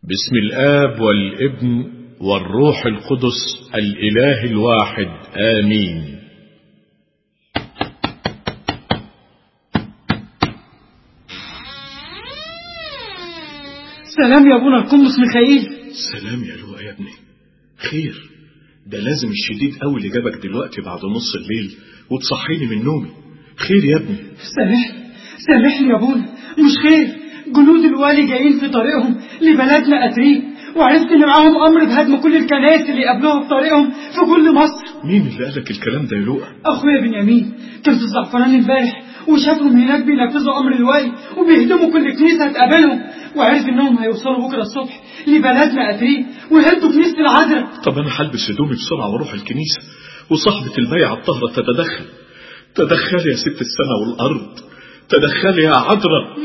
باسم الآب والابن والروح القدس الإله الواحد آمين. سلام يا ابونا القمص ميخائيل. سلام يا لؤى يا ابني. خير، ده لازم الشديد قوي اللي جابك دلوقتي بعد نص الليل وتصحيني من نومي. خير يا ابني؟ سامحني يا ابونا، مش خير. جنود الوالي جايين في طريقهم لبلدنا أتريب، وعرفت ان معاهم امر بهدم كل الكنائس اللي قابلوها في طريقهم في كل مصر. مين اللي قالك الكلام ده يا لؤى؟ اخويا بنيامين كان في الزعفران امبارح وشافهم هناك بينفذوا امر الوالي وبيهدموا كل كنيسه هتقابلهم، وعرف انهم هيوصلوا بكره الصبح لبلدنا أتريب ويهدوا كنيسه العذراء. طب انا هلبس هدومي بسرعه واروح الكنيسه، وصاحبه البيعه الطاهره تتدخل. تدخلي يا ست السماء والارض، تدخلي يا عذراء.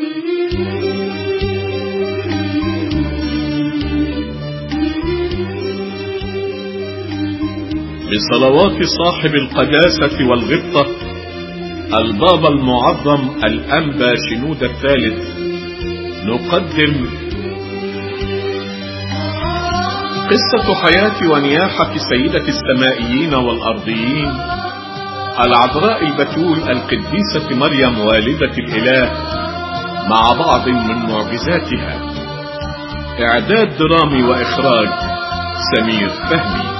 بصلوات صاحب القداسة والغبطة البابا المعظم الأنبا شنودة الثالث نقدم قصة حياة ونياحة سيدة السمائيين والأرضيين العذراء البتول القديسة مريم والدة الإله، مع بعض من معجزاتها. إعداد درامي وإخراج سمير فهمي.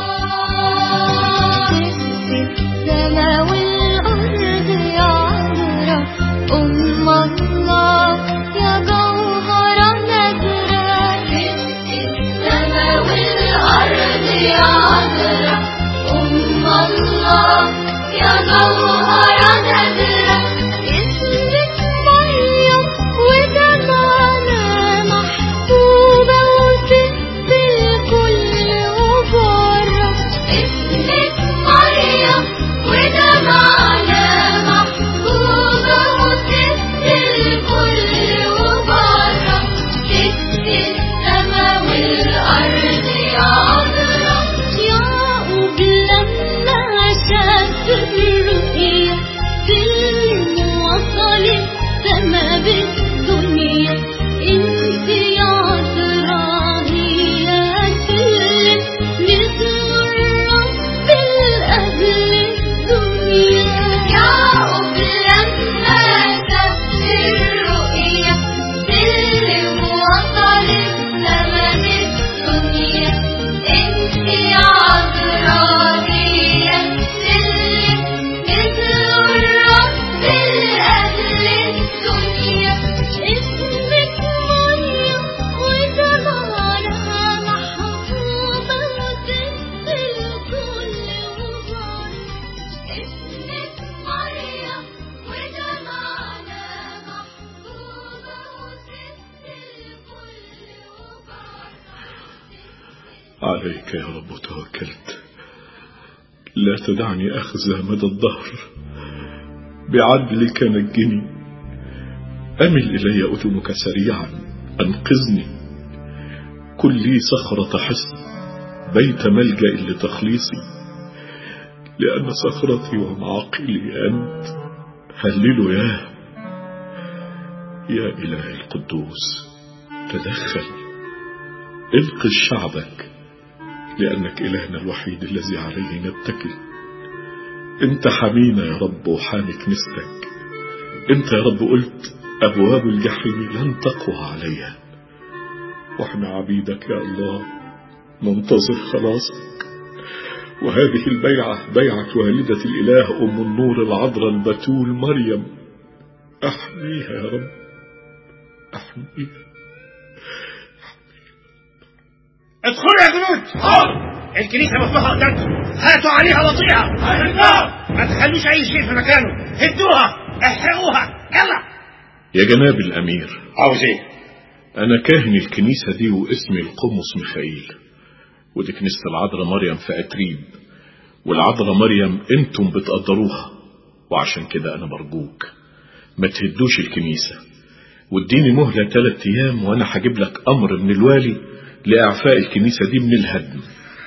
عليك يا رب توكلت، لا تدعني أخزى مدى الدهر، بعدلك نجني. أمل إلي أذنك سريعا أنقذني، كن لي صخرة حصن، بيت ملجأ لتخليصي، لأن صخرتي ومعقلي أنت. هللوا يا إله القدوس، تدخل انقذ شعبك، لأنك إلهنا الوحيد الذي عليه نتكل. أنت حمينا يا رب وحامي كنيستك. أنت يا رب قلت أبواب الجحيم لن تقوى عليها، وإحنا عبيدك يا الله ننتظر خلاصك. وهذه البيعة بيعة والدة الإله أم النور العذراء البتول مريم، أحميها يا رب، أحميها. ادخلوا يا جنود. الكنيسة مفتوحة قدامكم، هاتوا عليها وطيها. ما تخلوش أي شيء في مكانه، هدوها احرقوها، يلا. يا جناب الأمير، عاوز ايه؟ أنا كاهن الكنيسة دي واسمي القمص ميخائيل، ودي كنيسة العذراء مريم في أتريب، والعذراء مريم انتم بتقدروها، وعشان كده أنا برجوك ما تهدوش الكنيسة، واديني مهلة 3 أيام وأنا هجيب لك أمر من الوالي لإعفاء الكنيسة دي من الهدم.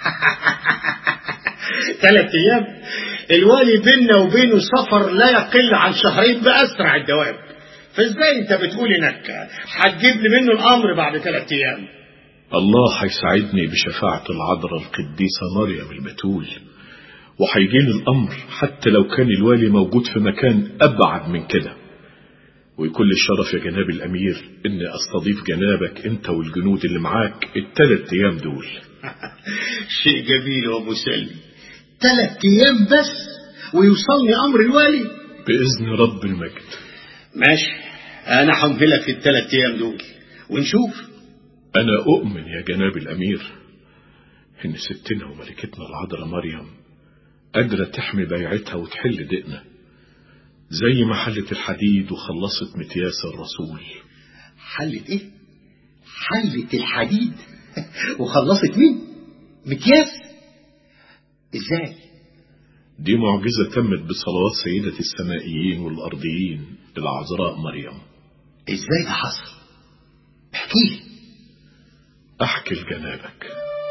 3 أيام؟ الوالي بيننا وبينه سفر لا يقل عن 2 شهر بأسرع الدواب، فازاي انت بتقول انك هتجيب لي منه الامر بعد 3 أيام؟ الله هيساعدني بشفاعة العذراء القديسة مريم البتول، وهيجيلي الأمر حتى لو كان الوالي موجود في مكان أبعد من كده. ويكون لي الشرف يا جناب الأمير إني أستضيف جنابك أنت والجنود اللي معاك ال3 أيام دول. شيء جميل يا أبو سلمي، 3 أيام بس ويوصلني أمر الوالي بإذن رب المجد. ماشي، أنا حملك في ال3 أيام دول ونشوف. أنا أؤمن يا جناب الأمير إن ستنا وملكتنا العذراء مريم قادرة تحمي بيعتها وتحل دقنا زي ما حلت الحديد وخلصت متياس الرسول. حلت إيه؟ حلت الحديد وخلصت مين؟ متياس؟ إزاي؟ دي معجزة تمت بصلوات سيدة السمائيين والأرضيين العذراء مريم. إزاي ده حصل؟ احكيلي. أحكي لجنابك.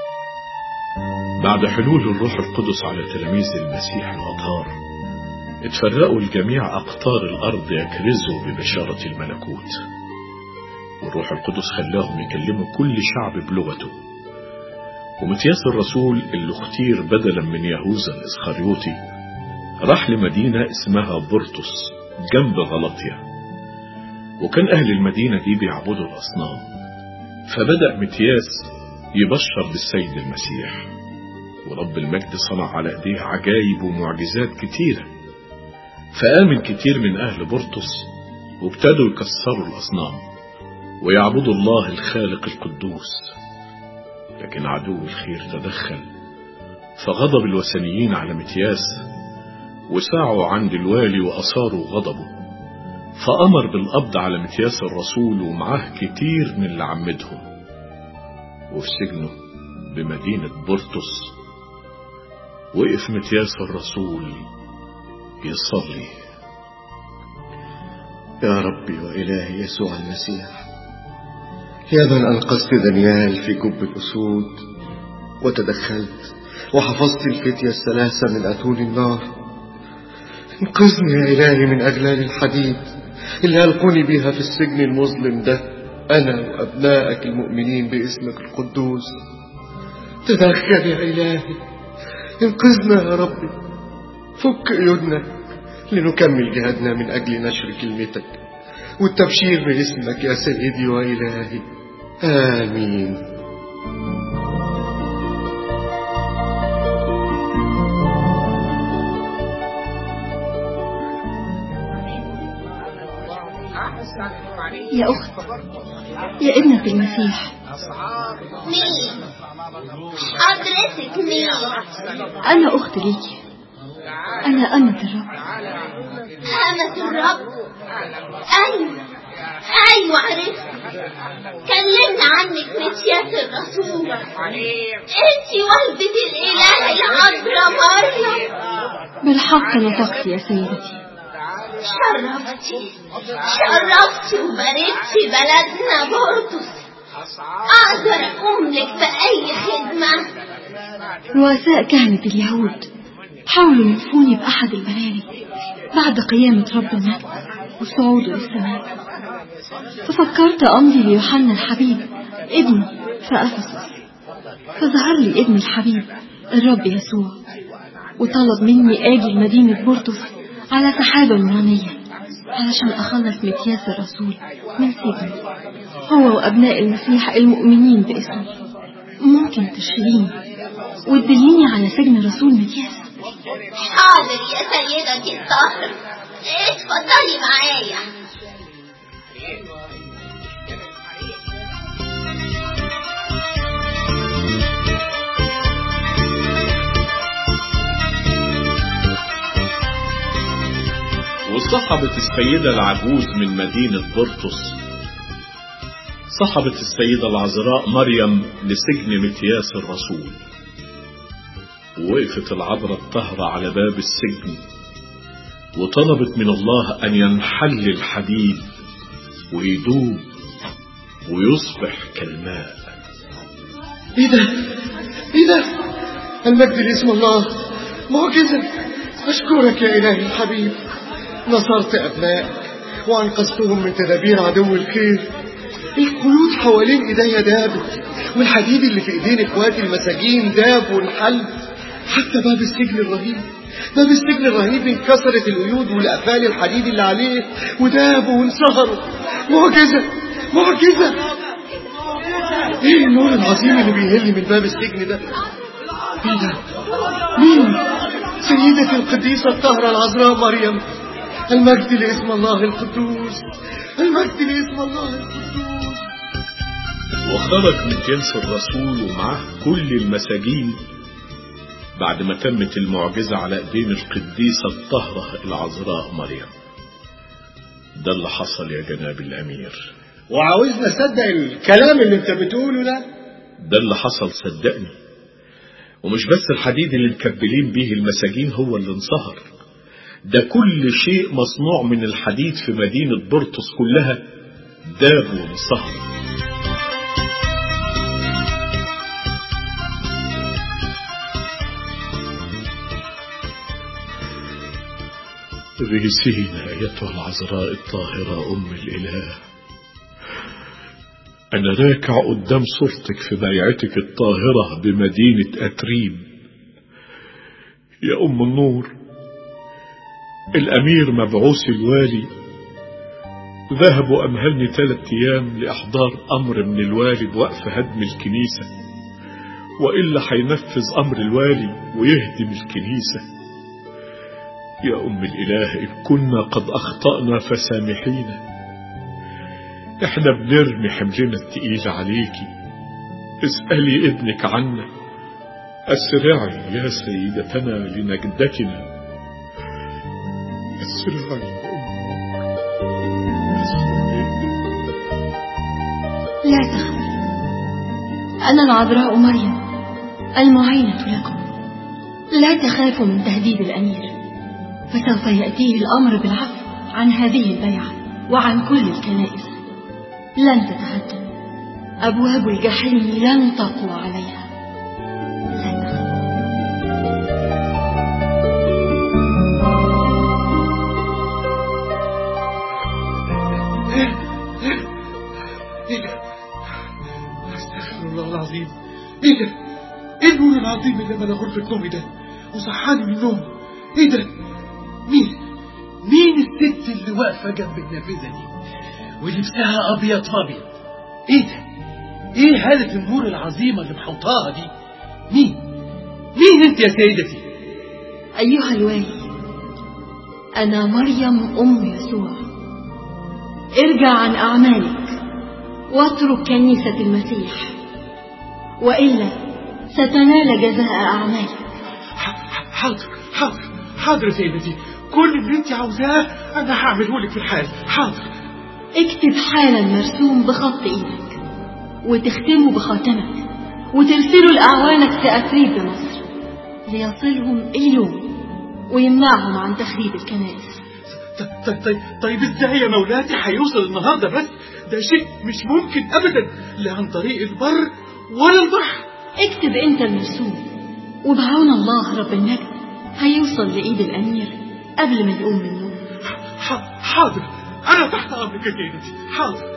بعد حلول الروح القدس على تلاميذ المسيح الأطهار اتفرقوا الجميع أقطار الأرض يكرزوا ببشارة الملكوت، والروح القدس خلاهم يكلموا كل شعب بلغته. ومتياس الرسول اللي اختير بدلا من يهوذا الإسخريوطي راح لمدينة اسمها بورتوس جنب غلطيا، وكان أهل المدينة دي بيعبدوا الأصنام. فبدأ متياس يبشر بالسيد المسيح، ورب المجد صنع على ايديه عجائب ومعجزات كتيرة، فآمن كتير من أهل بورتوس وابتدوا يكسروا الأصنام ويعبدوا الله الخالق القدوس. لكن عدو الخير تدخل فغضب الوثنيين على متياس وسعوا عند الوالي وأثاروا غضبه، فأمر بالقبض على متياس الرسول ومعاه كتير من اللي عمدهم. وفي سجنه بمدينة بورتوس وقف متياس الرسول يصلي: يا ربي وإلهي يسوع المسيح، يا من أنقذت دانيال في جب الأسود وتدخلت وحفظت الفتية ال3 من أتون النار، انقذني يا إلهي من أغلال الحديد اللي ألقوني بيها في السجن المظلم ده، أنا وأبنائك المؤمنين باسمك القدوس. تدخل يا إلهي، انقذنا يا ربي، فك قيودنا لنكمل جهادنا من أجل نشر كلمتك والتبشير باسمك يا سيدي وإلهي. آمين. يا أخت، يا ابنة المسيح. مين؟ حضرتك مين؟ أنا أخت ليكي، أنا أمة الرب. أمة الرب؟ أيوة عرفت، كلمنا عنك متياس الرسول، انتي والدة الإله العذراء مريم. بالحق نطقت يا سيدتي. شرفتي وباركتي بلدنا بورتوس. أقدر أقوم لك بأي خدمة؟ رؤساء كهنة اليهود حاولوا ينفوني بأحد البراري بعد قيامة رب المجد وصعوده للسماء، ففكرت أمضي ليوحنا الحبيب ابني في أفسس، فظهر لي ابن الحبيب الرب يسوع وطلب مني آجي لمدينة بورتوس على سحابة نورانية علشان أخلص متياس الرسول من سجن هو وأبناء المسيح المؤمنين باسمه. ممكن تشفيني وتدليني على سجن رسول متياس؟ حاضر يا سيدتي الطاهرة، اتفضلي معايا. وصحبت السيدة العجوز من مدينة بورتوس صحبت السيدة العذراء مريم لسجن متياس الرسول، ووقفت العذراء الطاهرة على باب السجن وطلبت من الله أن ينحل الحديد ويدوب ويصبح كالماء. ايه ده المجد لاسم الله، معجزة. أشكرك يا إلهي الحبيب، نصرت أبنائك وأنقذتهم من تدابير عدو الخير الخيوط حوالين ايديا دابت، والحديد اللي في ايدين اخواتي المساجين داب وانحل. حتى باب السجن الرهيب انكسرت القيود والقفال الحديد اللي عليه وداب وانصهروا. معجزة. ايه النور العظيم اللي بيهل من باب السجن ده؟ ايه ده؟ مين؟ سيدتي القديسة الطاهرة العذراء مريم. المجد لاسم الله القدوس. وخرج من جنس الرسول ومعه كل المساجين بعد ما تمت المعجزة على ايدين القديسة الطاهرة العذراء مريم. ده اللي حصل يا جناب الأمير. وعاوزنا نصدق الكلام اللي انت بتقوله ده اللي حصل صدقني. ومش بس الحديد اللي مكبلين بيه المساجين هو اللي انصهر، ده كل شيء مصنوع من الحديد في مدينة بورتوس كلها داب وانصهر. ريسينا أيتها العذراء الطاهرة أم الإله، أنا راكع قدام صورتك في بيعتك الطاهرة بمدينة أتريب. يا أم النور، الأمير مبعوث الوالي ذهب وأمهلني 3 أيام لإحضار أمر من الوالي بوقف هدم الكنيسة، وإلا هينفذ أمر الوالي ويهدم الكنيسة. يا أم الإله، إن كنا قد أخطأنا فسامحينا، إحنا بنرمي حملنا التقيل عليكي. اسألي ابنك عنا، أسرعي يا سيدتنا لنجدتنا، أسرعي. لا تخافوا، أنا العذراء مريم المعينة لكم. لا تخافوا من تهديد الأمير، فسوف يأتيه الأمر بالعفو عن هذه البيعة وعن كل الكنائس. لن تتهدم، أبواب الجحيم لن تقوى عليها. لا تخافوا. ايه ده؟ استغفر الله العظيم. ايه ده؟ ايه النور العظيم اللي ملا غرفة نومي ده وصحاني من النوم؟ ايه ده؟ مين الست اللي واقفة جنب النافذة دي ولبسها ابيض فابيض؟ ايه ده؟ ايه هالة النور العظيمة اللي محوطاها دي؟ مين انت يا سيدتي؟ أيها الوالي، أنا مريم أم يسوع. ارجع عن أعمالك واترك كنيسة المسيح، وإلا ستنال جزاء أعمالك. حاضر سيدتي، كل اللي انت عاوزاه انا هعمله لك في الحال. حاضر. اكتب حالا مرسوم بخط ايدك وتختمه بخاتمك وترسله لأعوانك في أتريب بمصر ليصلهم اليوم ويمنعهم عن تخريب الكنائس. طيب ازاي يا مولاتي هيوصل النهارده؟ بس ده شيء مش ممكن ابدا، لا عن طريق البر ولا البحر. اكتب انت المرسوم، وبعون الله رب المجد هيوصل لإيد الأمير قبل ما يقوم من النوم. حاضر، أنا تحت أمرك يا سيدتي. حاضر.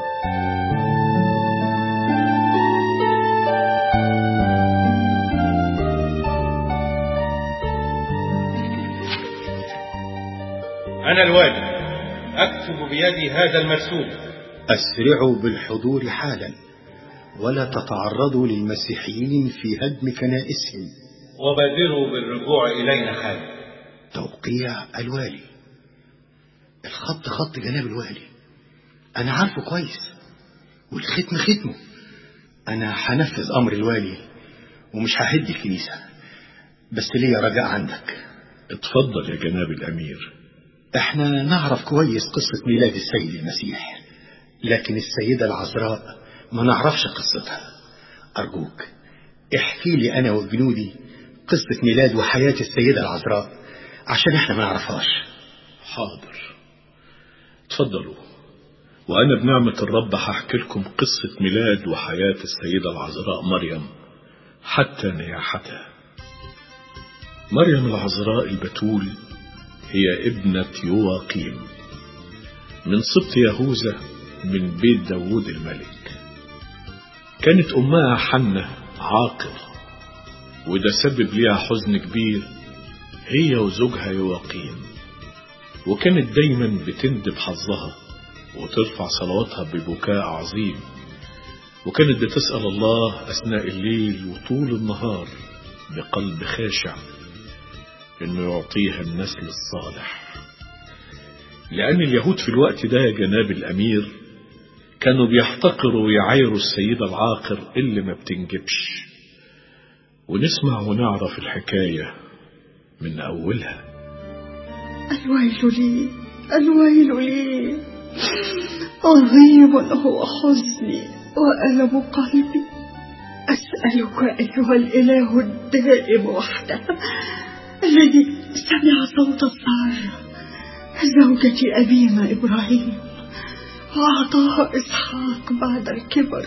أنا الوالي أكتب بيدي هذا المرسوم. أسرعوا بالحضور حالا، ولا تتعرضوا للمسيحيين في هدم كنائسهم، وبادروا بالرجوع إلينا حالا. توقيع الوالي. الخط خط جناب الوالي، أنا عارفه كويس، والختم ختمه. أنا هنفذ أمر الوالي ومش ههد الكنيسة، بس ليا رجاء عندك. اتفضل يا جناب الأمير. احنا نعرف كويس قصة ميلاد السيد المسيح، لكن السيدة العذراء ما نعرفش قصتها. أرجوك احكي لي أنا وجنودي قصة ميلاد وحياة السيدة العذراء عشان احنا ما نعرفهاش. حاضر، اتفضلوا، وأنا بنعمة الرب هحكي لكم قصة ميلاد وحياة السيدة العذراء مريم حتى نياحتها. مريم العذراء البتول هي ابنة يواقيم من سبط يهوذا من بيت داوود الملك. كانت أمها حنة عاقر، وده سبب ليها حزن كبير هي وزوجها يواقيم، وكانت دايما بتندب حظها وترفع صلواتها ببكاء عظيم، وكانت بتسأل الله أثناء الليل وطول النهار بقلب خاشع إنه يعطيها النسل الصالح. لأن اليهود في الوقت ده يا جناب الأمير كانوا بيحتقروا ويعايروا السيدة العاقر اللي ما بتنجبش. ونسمع ونعرف الحكاية من أولها. الويل لي الويل لي، عظيم هو حزني وألم قلبي. أسألك أيها الإله الدائم وحده الذي سمع صوت سارة زوجة أبينا إبراهيم وأعطاها إسحاق بعد الكبر،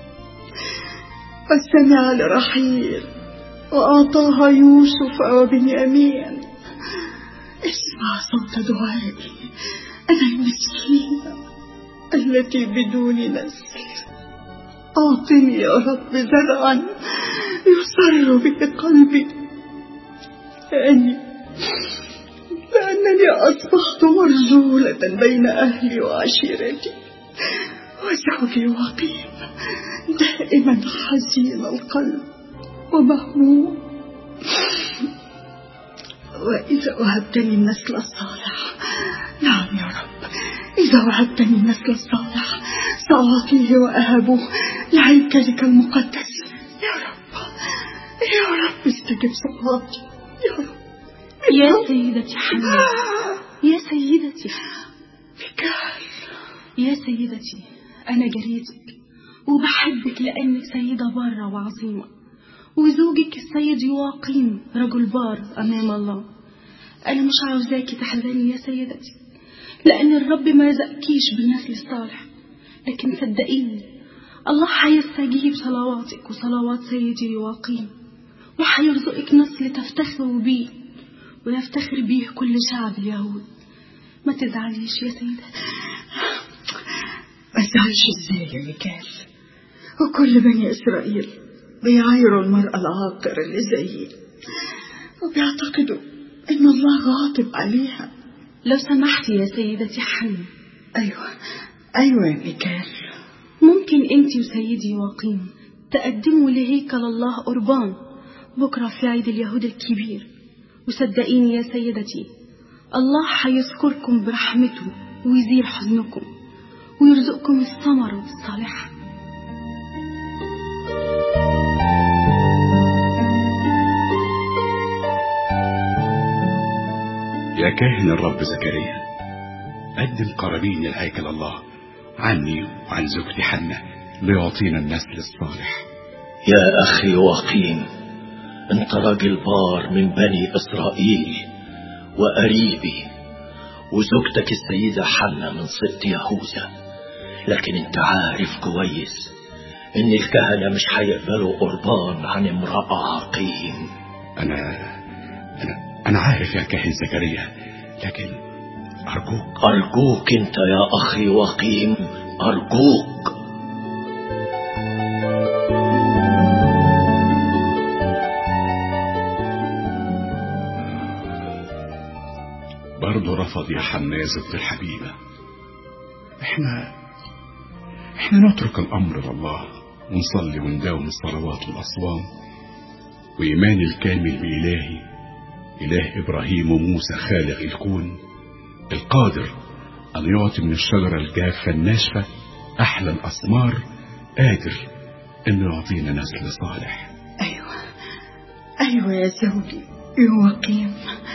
وسمع لرحيل وأعطاها يوسف وبنيامين. اسمع صوت دعائي أنا المسكينة التي بدون نسل. أعطني يا رب زرعا يسر به قلبي، لأنني أصبحت مرزولة بين أهلي وعشيرتي، وزوجي وقيم دائما حزين القلب ومهموم. وإذا وهبتني النسل الصالح، نعم يا رب، إذا وهبتني النسل الصالح سأعطيه وأهبه لهيكلك المقدس. يا رب يا رب استجب صلاتي يا رب. يا سيدتي حنة، يا سيدتي ميكال، يا سيدتي أنا جريتك وبحبك لأنك سيدة بارة وعظيمة، وزوجك السيد يواقيم رجل بار أمام الله. أنا مش عاوزاكي تحزني يا سيدتي، لأن الرب ما رزقكيش بالنسل الصالح، لكن صدقيني الله هيستجيب صلواتك وصلوات سيدي يواقيم، وهيرزقك نسل تفتخروا بيه ويفتخر بيه كل شعب اليهود. ما تزعليش يا سيدة. ما تزعلش ازاي يا ميكال؟ وكل بني إسرائيل بيعايروا المرأة العاقر اللي زيي وبيعتقدوا إن الله غاضب عليها. لو سمحتي يا سيدتي حنة. أيوة يا ميكال، ممكن انتي وسيدي يواقيم تقدموا لهيكل الله قربان بكرة في عيد اليهود الكبير، وصدقيني يا سيدتي الله هيذكركم برحمته ويزيل حزنكم ويرزقكم الثمرة الصالحة. يا كاهن الرب زكريا، قدم قرابين لهيكل الله عني وعن زوجتي حنة ليعطينا النسل الصالح. يا أخي وقيم، انت راجل بار من بني إسرائيل وقريبي، وزوجتك السيدة حنة من سبط يهوذا، لكن انت عارف كويس ان الكهنة مش هيقبلوا قربان عن امرأة عقيم. أنا عارف يا كاهن زكريا، لكن أرجوك انت يا أخي وقيم، أرجوك. برضه رفض يا حنة يا زوجتي الحبيبة. احنا نترك الأمر لله ونصلي ونداوم الصلوات والأصوام، وإيماني الكامل بإلهي إله إبراهيم وموسى خالق الكون القادر أن يعطي من الشجرة الجافة الناشفة أحلى الأثمار، قادر أنه يعطينا نسل صالح. أيوة يا زوجي يواقيم،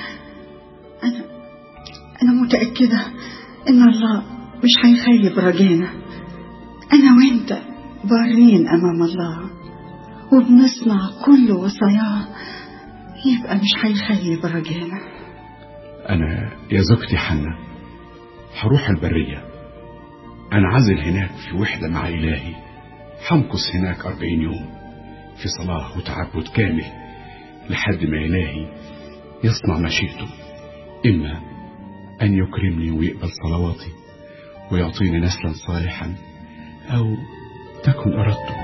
أنا متأكدة إن الله مش هيخيب رجانا. أنا وإنت بارين أمام الله وبنصنع كل وصاياه، يبقى مش هيخيب رجانا. أنا يا زوجتي حنة هروح البرية، أنعزل هناك في وحدة مع إلهي، همكث هناك 40 يوم في صلاة وتعبد كامل لحد ما إلهي يصنع مشيئته، إما أن يكرمني ويقبل صلواتي، ويعطيني نسلا صالحا أو تكن أردته.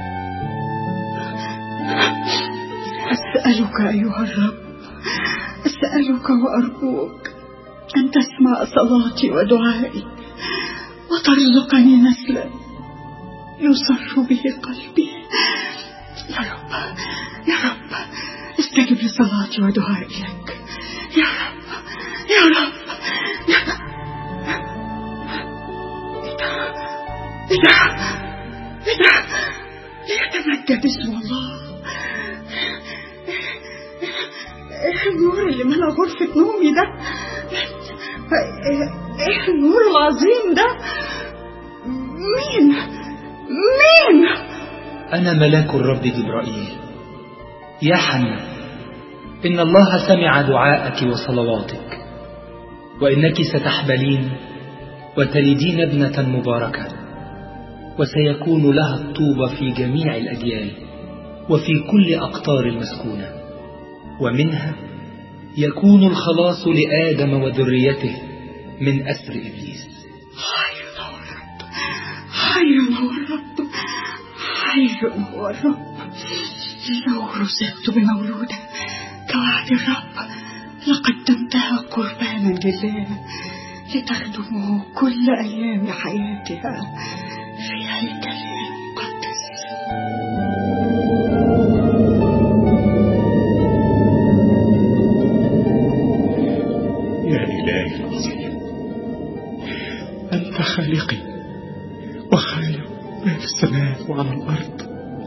أسألك أيها الرب، أسألك وأرجوك أن تسمع صلاتي ودعائي وترزقني نسلا يسر به قلبي. يا رب يا رب استجب لصلاتي ودعائي لك يا رب يا رب يا رب. إذا يتمجد اسم الله. النور اللي ملا غرفة نومي ده، ايه النور العظيم ده؟ مين؟ أنا ملاك الرب جبرائيل. يا حنا، إن الله سمع دعاءك وصلواتك، وإنك ستحبلين وتلدين ابنة مباركة، وسيكون لها الطوبى في جميع الأجيال وفي كل أقطار المسكونة، ومنها يكون الخلاص لآدم وذريته من أسر إبليس. حي هو الرب. لو رزقت بمولودة كوعد الرب لقدمتها قربانا لله لتخدمه كل أيام حياتها في هيكله المقدس. يا إلهي العظيم، أنت خالقي وخالق ما في السماء وعلى الأرض.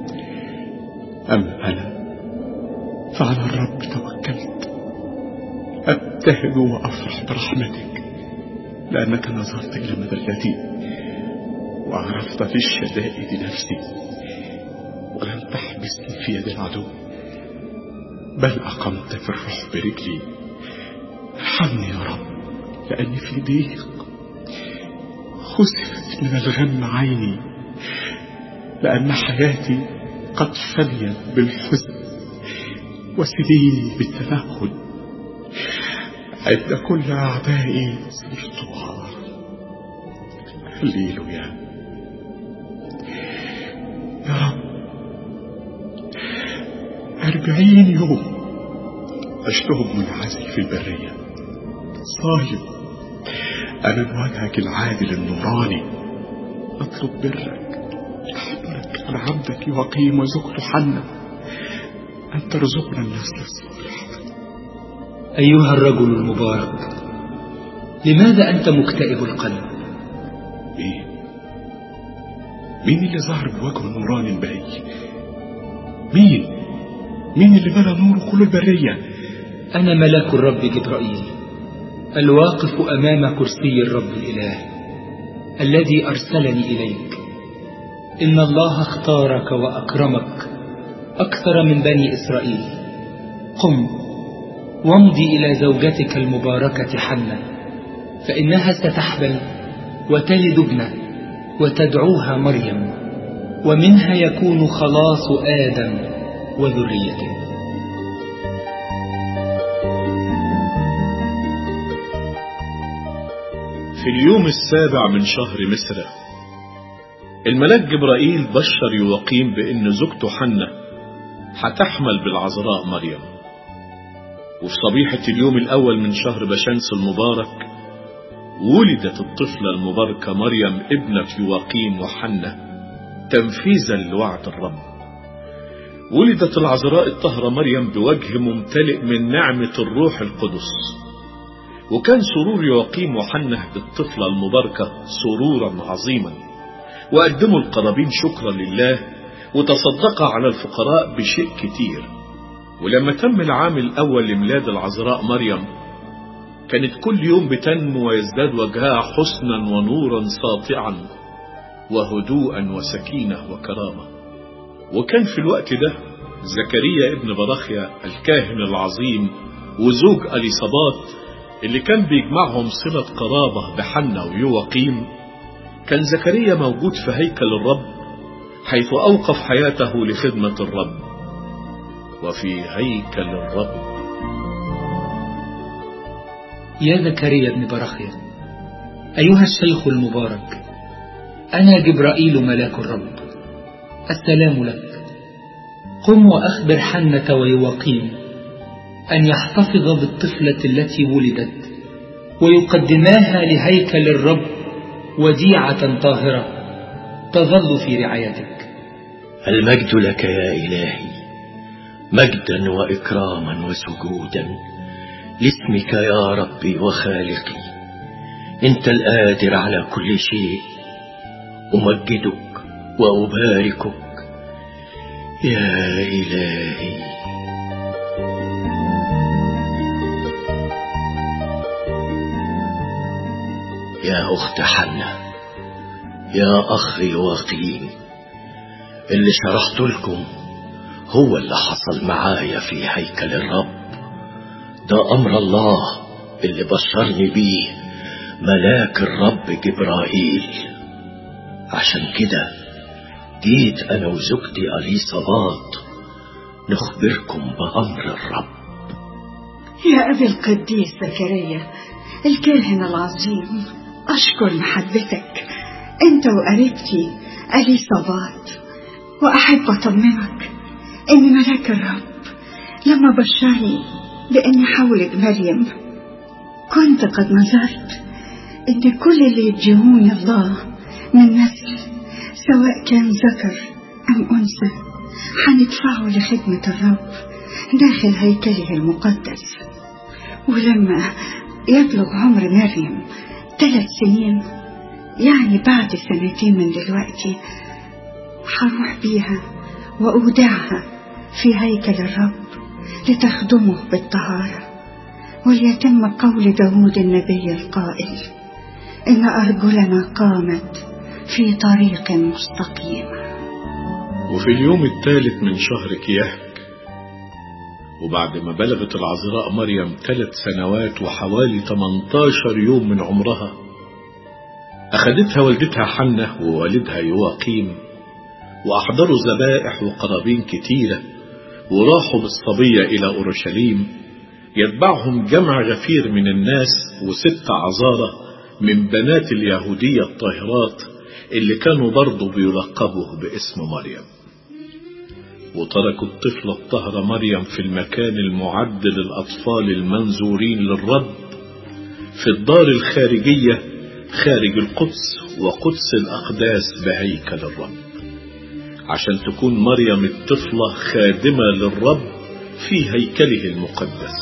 أما أنا فعلى الرب توكلت، أبتهج وأفرح برحمتك، لأنك نظرت إلى مذلتي وعرفت في الشدائد نفسي، ولم تحبسني في يد العدو، بل أقمت في الرحب برجلي. ارحمني يا رب لأني في ضيق، خسفت من الغم عيني، لأن حياتي قد فنيت بالحزن وسنيني بالتنهد. عند كل أعدائي صرت عار. هللويا يا رب. 40 يوم عشتهم منعزل في البرية صايم أمام وجهك العادل النوراني، أطلب برك أحضرك على عبدك يقيم وزوجته حنا أن ترزقنا النسل الصالح. أيها الرجل المبارك، لماذا أنت مكتئب القلب؟ مين اللي ظهر بوجه النوراني البهي؟ مين اللي بنى نوره كل البرية؟ أنا ملاك الرب جبرائيل، الواقف أمام كرسي الرب الإله الذي أرسلني إليك. إن الله اختارك وأكرمك أكثر من بني إسرائيل. قم وامضي إلى زوجتك المباركة حنا، فإنها ستحبل وتلد ابنة وتدعوها مريم، ومنها يكون خلاص آدم وذريته. في اليوم 7 من شهر مصر، الملاك جبرائيل بشر يواقيم بأن زوجته حنا هتحمل بالعذراء مريم. وفي صبيحة اليوم الأول من شهر بشمس المبارك ولدت الطفلة المباركة مريم ابنة يواقيم وحنا تنفيذا لوعد الرب. ولدت العذراء الطاهرة مريم بوجه ممتلئ من نعمة الروح القدس. وكان سرور يواقيم وحنا بالطفلة المباركة سرورا عظيما، وقدموا القرابين شكرا لله، وتصدقا على الفقراء بشيء كتير. ولما تم العام الأول لميلاد العذراء مريم، كانت كل يوم بتنمو ويزداد وجهها حسنا ونورا ساطعا وهدوءا وسكينة وكرامة. وكان في الوقت ده زكريا ابن براخيا الكاهن العظيم وزوج أليصابات اللي كان بيجمعهم صلة قرابة بحنا ويواقيم، كان زكريا موجود في هيكل الرب، حيث أوقف حياته لخدمة الرب. وفي هيكل الرب. يا زكريا ابن براخيا، أيها الشيخ المبارك، أنا جبرائيل ملاك الرب، السلام لك. قم وأخبر حنة ويواقيم أن يحتفظ بالطفلة التي ولدت ويقدماها لهيكل الرب وديعة طاهرة تظل في رعايتك. المجد لك يا إلهي، مجدا وإكراما وسجودا لاسمك يا ربي وخالقي. أنت القادر على كل شيء، أمجدك وأباركك يا إلهي. يا أخت حنة، يا أخ يواقيم، اللي شرحت لكم هو اللي حصل معايا في هيكل الرب. ده أمر الله اللي بشرني بيه ملاك الرب جبرائيل. عشان كده جيت أنا وزوجتي أليصابات نخبركم بأمر الرب. يا أبي القديس زكريا الكاهن العظيم، أشكر محبتك أنت وقريبتي أليصابات، وأحب أطمنك إن ملاك الرب لما بشرني بأني حولد مريم كنت قد نظرت إن كل اللي يديهوني الله من نسل سواء كان ذكر أم أنثى هندفعه لخدمة الرب داخل هيكله المقدس. ولما يبلغ عمر مريم 3 سنين، يعني بعد 2 سنين من دلوقتي، هروح بيها وأودعها في هيكل الرب لتخدمه بالطهارة، وليتم قول داود النبي القائل: إن أرجلنا قامت في طريق مستقيم. وفي اليوم 3 من شهر كيهك، وبعد ما بلغت العذراء مريم 3 سنوات وحوالي 18 يوم من عمرها، أخذتها والدتها حنة ووالدها يواقيم وأحضروا ذبائح وقرابين كتيرة، وراحوا بالصبية إلى أورشليم يتبعهم جمع غفير من الناس و6 عذارى من بنات اليهودية الطاهرات اللي كانوا برضو بيلقبوا باسم مريم. وتركوا الطفلة الطاهرة مريم في المكان المعد للأطفال المنذورين للرب في الدار الخارجية خارج القدس وقدس الأقداس بهيكل الرب، عشان تكون مريم الطفلة خادمة للرب في هيكله المقدس.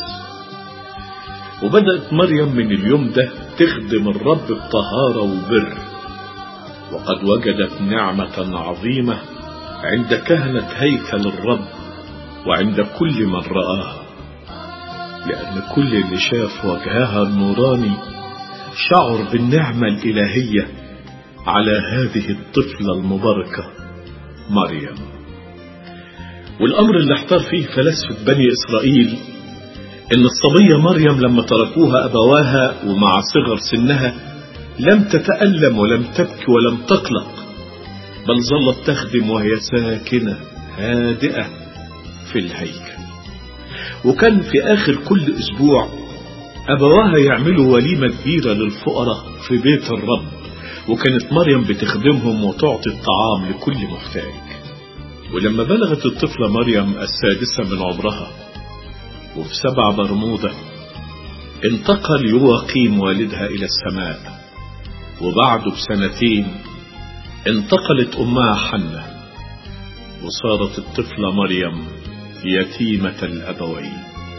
وبدأت مريم من اليوم ده تخدم الرب بطهارة وبر، وقد وجدت نعمة عظيمة عند كهنة هيكل الرب وعند كل من رآها، لأن كل اللي شاف وجهها النوراني شعر بالنعمة الإلهية على هذه الطفلة المباركة مريم. والأمر اللي احتار فيه فلاسفة بني إسرائيل إن الصبية مريم لما تركوها أبواها ومع صغر سنها لم تتألم ولم تبكي ولم تقلق، بل ظلت تخدم وهي ساكنة هادئة في الهيكل. وكان في آخر كل أسبوع أبواها يعملوا وليمة كبيرة للفقراء في بيت الرب، وكانت مريم بتخدمهم وتعطي الطعام لكل محتاج. ولما بلغت الطفلة مريم 6 من عمرها وفي 7 برمودة، انتقل يواقيم والدها إلى السماء، وبعده ب2 انتقلت أمها حنة، وصارت الطفلة مريم يتيمة الأبوين.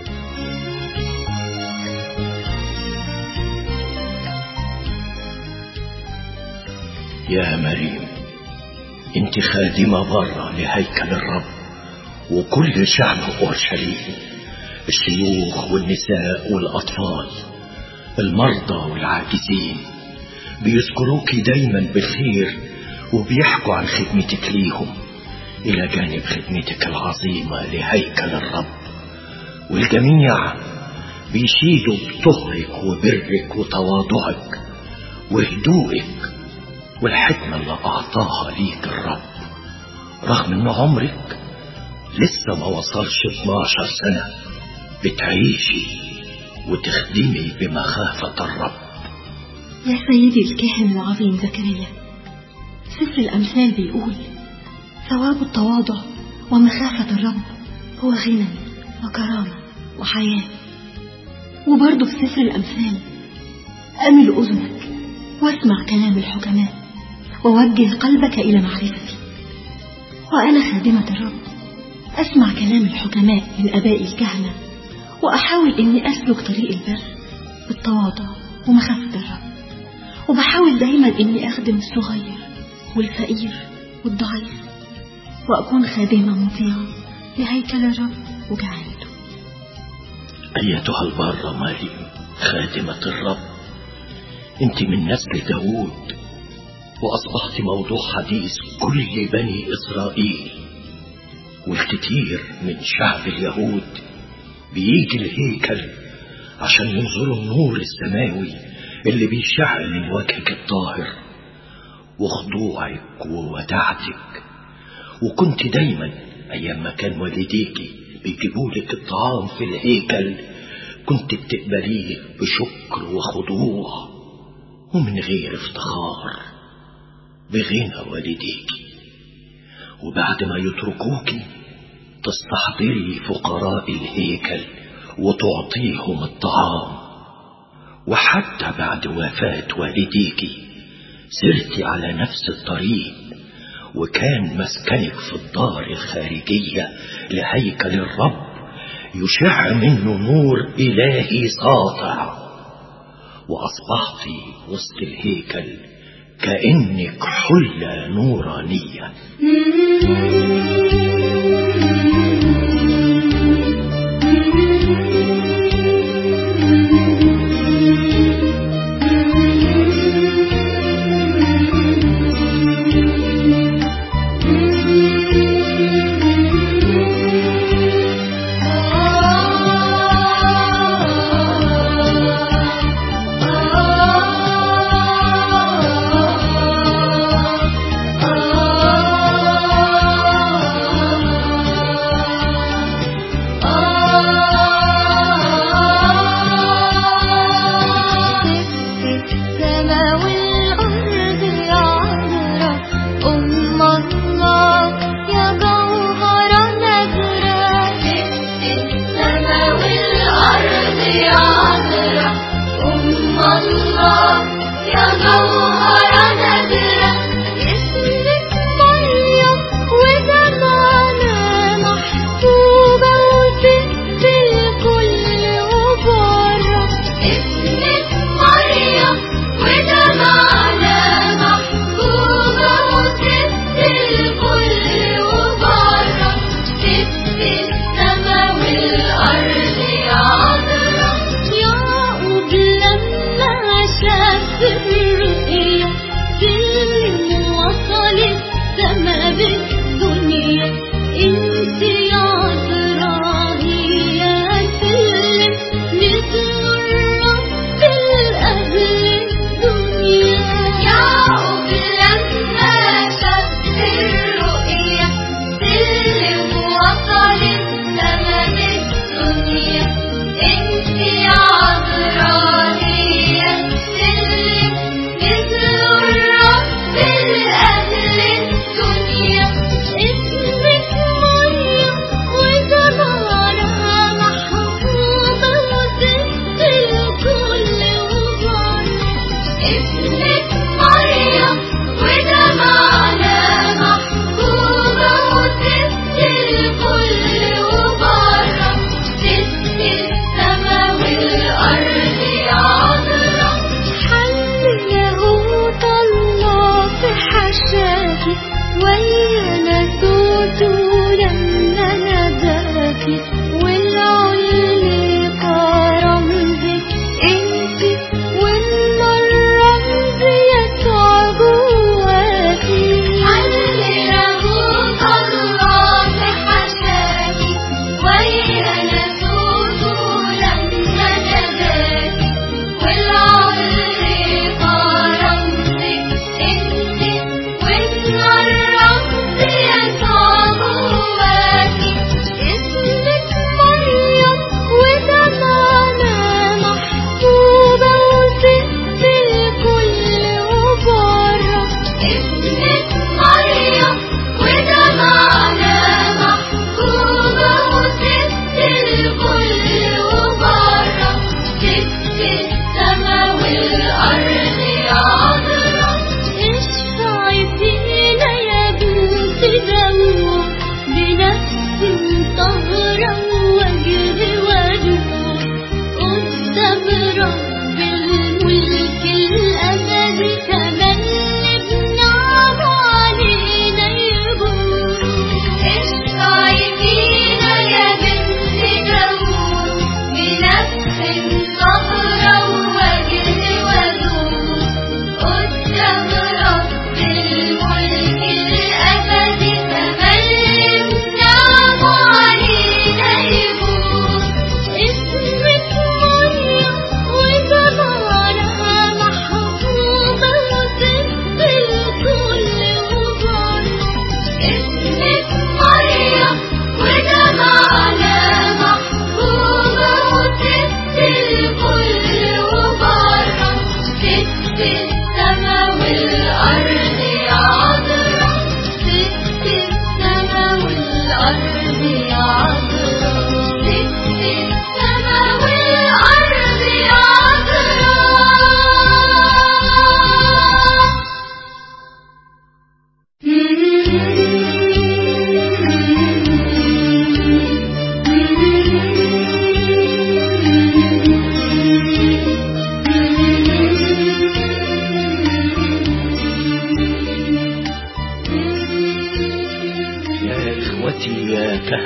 يا مريم، انت خادمة برة لهيكل الرب، وكل شعب أورشليم، الشيوخ والنساء والأطفال، المرضى والعاجزين، بيذكروك دايما بالخير وبيحكوا عن خدمتك ليهم إلى جانب خدمتك العظيمة لهيكل الرب. والجميع بيشيدوا بطهرك وبرك وتواضعك وهدوءك والحكمة اللي أعطاها ليك الرب، رغم أن عمرك لسه ما وصلش 12 سنة بتعيشي وتخدمي بمخافة الرب. يا سيدي الكاهن العظيم زكريا، سفر الأمثال بيقول ثواب التواضع ومخافة الرب هو غنى وكرامة وحياة. وبرضه في سفر الأمثال أمل أذنك واسمع كلام الحكماء ووجه قلبك إلى معرفتي. وأنا خادمة الرب أسمع كلام الحكماء من آبائي الكهنة وأحاول إني أسلك طريق البر بالتواضع ومخافة الرب، وبحاول دايما إني أخدم الصغير والفقير والضعيف وأكون خادمة مطيعة لهيكل الرب وجعلته. أيتها البارة مريم خادمة الرب، أنت من نسل داود وأصبحت موضوع حديث كل بني إسرائيل، والكثير من شعب اليهود بيجي الهيكل عشان ينظروا النور السماوي اللي بيشع من وجهك الطاهر وخضوعك ووداعتك. وكنت دايما أيام ما كان والديكي بيجيبولك الطعام في الهيكل كنت بتقبليه بشكر وخضوع ومن غير افتخار بغنى والديكي. وبعد ما يتركوكي تستحضري فقراء الهيكل وتعطيهم الطعام. وحتى بعد وفاة والديكي سرتي على نفس الطريق، وكان مسكنك في الدار الخارجية لهيكل الرب يشع منه نور إلهي ساطع، وأصبحت وسط الهيكل كأنك حلة نورانية.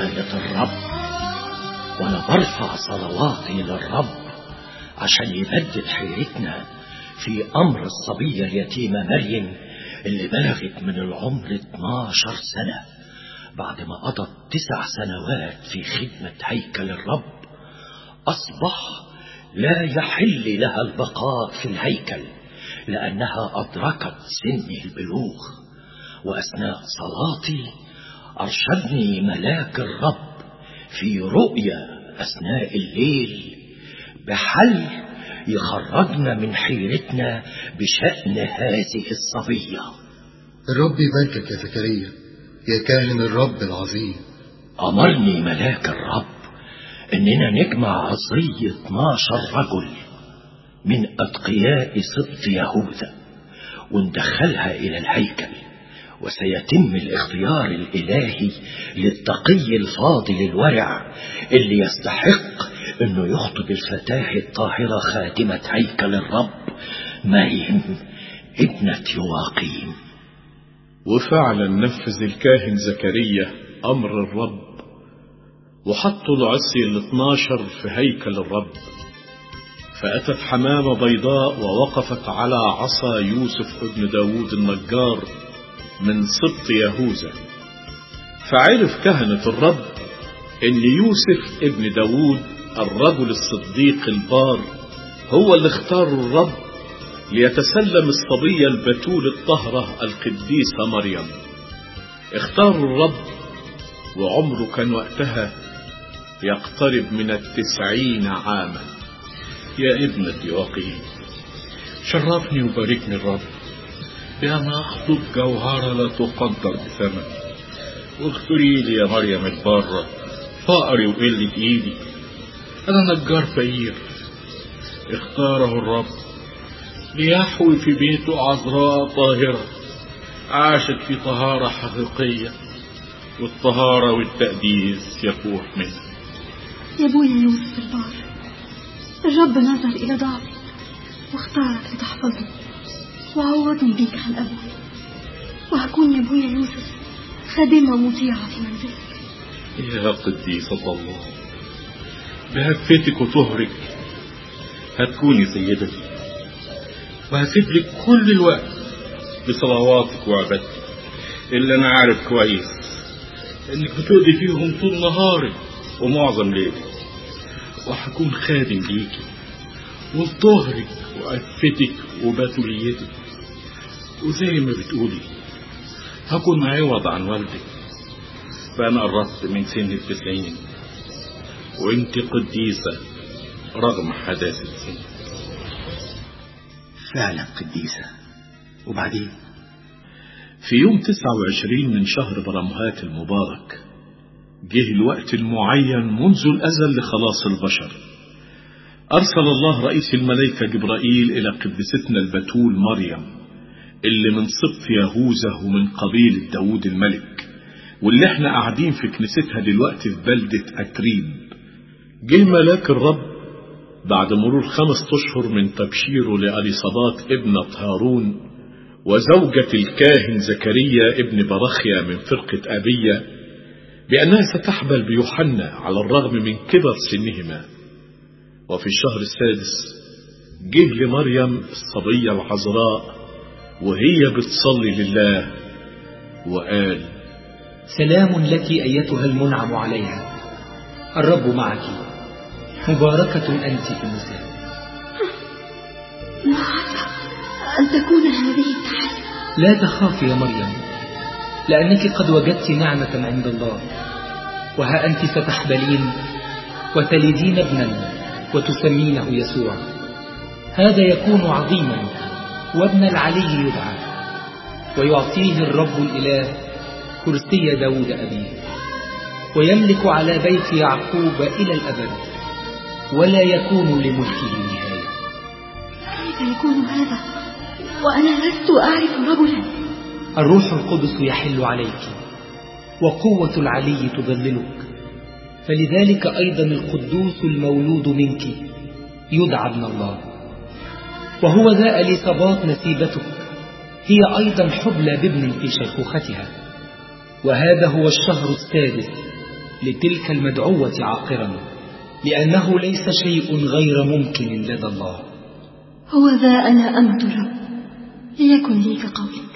عبادة الرب، وأنا برفع صلواتي للرب عشان يبدل حيرتنا في أمر الصبية اليتيمة مريم اللي بلغت من العمر 12 سنة بعد ما قضت 9 سنوات في خدمة هيكل الرب. أصبح لا يحل لها البقاء في الهيكل لأنها أدركت سن البلوغ. وأثناء صلاتي أرشدني ملاك الرب في رؤيا أثناء الليل بحل يخرجنا من حيرتنا بشأن هذه الصبية. الرب يباركك يا زكريا يا كاهن الرب العظيم. أمرني ملاك الرب إننا نجمع عصي 12 رجل من أتقياء سبط يهوذا وندخلها إلى الهيكل، وسيتم الاختيار الإلهي للتقي الفاضل الورع اللي يستحق إنه يخطب الفتاة الطاهرة خادمة هيكل الرب مريم ابنة يواقيم. وفعلا نفذ الكاهن زكريا أمر الرب وحطوا العصي 12 في هيكل الرب. فأتت حمامة بيضاء ووقفت على عصا يوسف ابن داود النجار من سبط يهوذا. فعرف كهنة الرب ان يوسف ابن داود الرجل الصديق البار هو اللي اختار الرب ليتسلم الصبية البتول الطهرة القديسة مريم. اختار الرب وعمره كان وقتها يقترب من 90 عاما. يا ابنة يواقيم، شرفني وباركني الرب بأن أخطب جوهرة لا تقدر بثمن. واغفري لي يا مريم البارة فقري وقلة ايدي، أنا نجار فقير اختاره الرب ليحوي في بيته عذراء طاهرة عاشت في طهارة حقيقية، والطهارة والتقديس يفوح منها. يا ابويا يوسف البار، الرب نظر إلى ضعفي واختارك لتحفظني وعوضني بيك عن أبوي، وهكون يا ابويا يوسف خادمة مطيعة في منزلك. يا قديسة الله، بهفتك وطهرك هتكوني سيدتي، وهسيب لك كل الوقت بصلواتك وعبادتك اللي انا عارف كويس انك بتقضي فيهم طول نهارك ومعظم ليلك، وهكون خادم ليكي وطهرك وعفتك وبتوليتك، وزي ما بتقولي هكون عوض عن والدك. فأنا قربت من سن 90 وانت قديسة رغم حداثة سن. فعلا قديسة. وبعدين في يوم 29 من شهر برمهات المبارك جه الوقت المعين منذ الأزل لخلاص البشر. أرسل الله رئيس الملائكة جبرائيل إلى قدستنا البتول مريم اللي من سبط يهوذا ومن قبيلة داود الملك، واللي احنا قاعدين في كنيستها دلوقتي في بلدة أتريب. جه ملاك الرب بعد مرور 5 أشهر من تبشيره لأليصابات ابنة هارون وزوجة الكاهن زكريا ابن برخيا من فرقة أبية بأنها ستحبل بيوحنا على الرغم من كبر سنهما. وفي الشهر السادس جه لمريم الصبية العذراء وهي بتصلي لله وقال: سلام لك أيتها المنعم عليها، الرب معك، مباركة أنت في النساء. وعسى أن تكون هذه التحية. لا تخافي يا مريم، لأنك قد وجدت نعمة عند الله، وها أنت ستحبلين وتلدين ابنا وتسمينه يسوع. هذا يكون عظيما وابن العلي يدعى، ويعطيه الرب الإله كرسي داود أبيه، ويملك على بيت يعقوب إلى الأبد، ولا يكون لملكه نهاية. كيف يكون هذا وأنا لست أعرف رجلا؟ الروح القدس يحل عليك، وقوة العلي تظللك، فلذلك أيضا القدوس المولود منك يدعى ابن الله. وهو ذا أليصابات نسيبتك هي أيضا حبلى بابن في شيخوختها، وهذا هو الشهر السادس لتلك المدعوة عاقرا، لأنه ليس شيء غير ممكن لدى الله. هو ذا أنا أمة الرب، ليكن لي كقولك.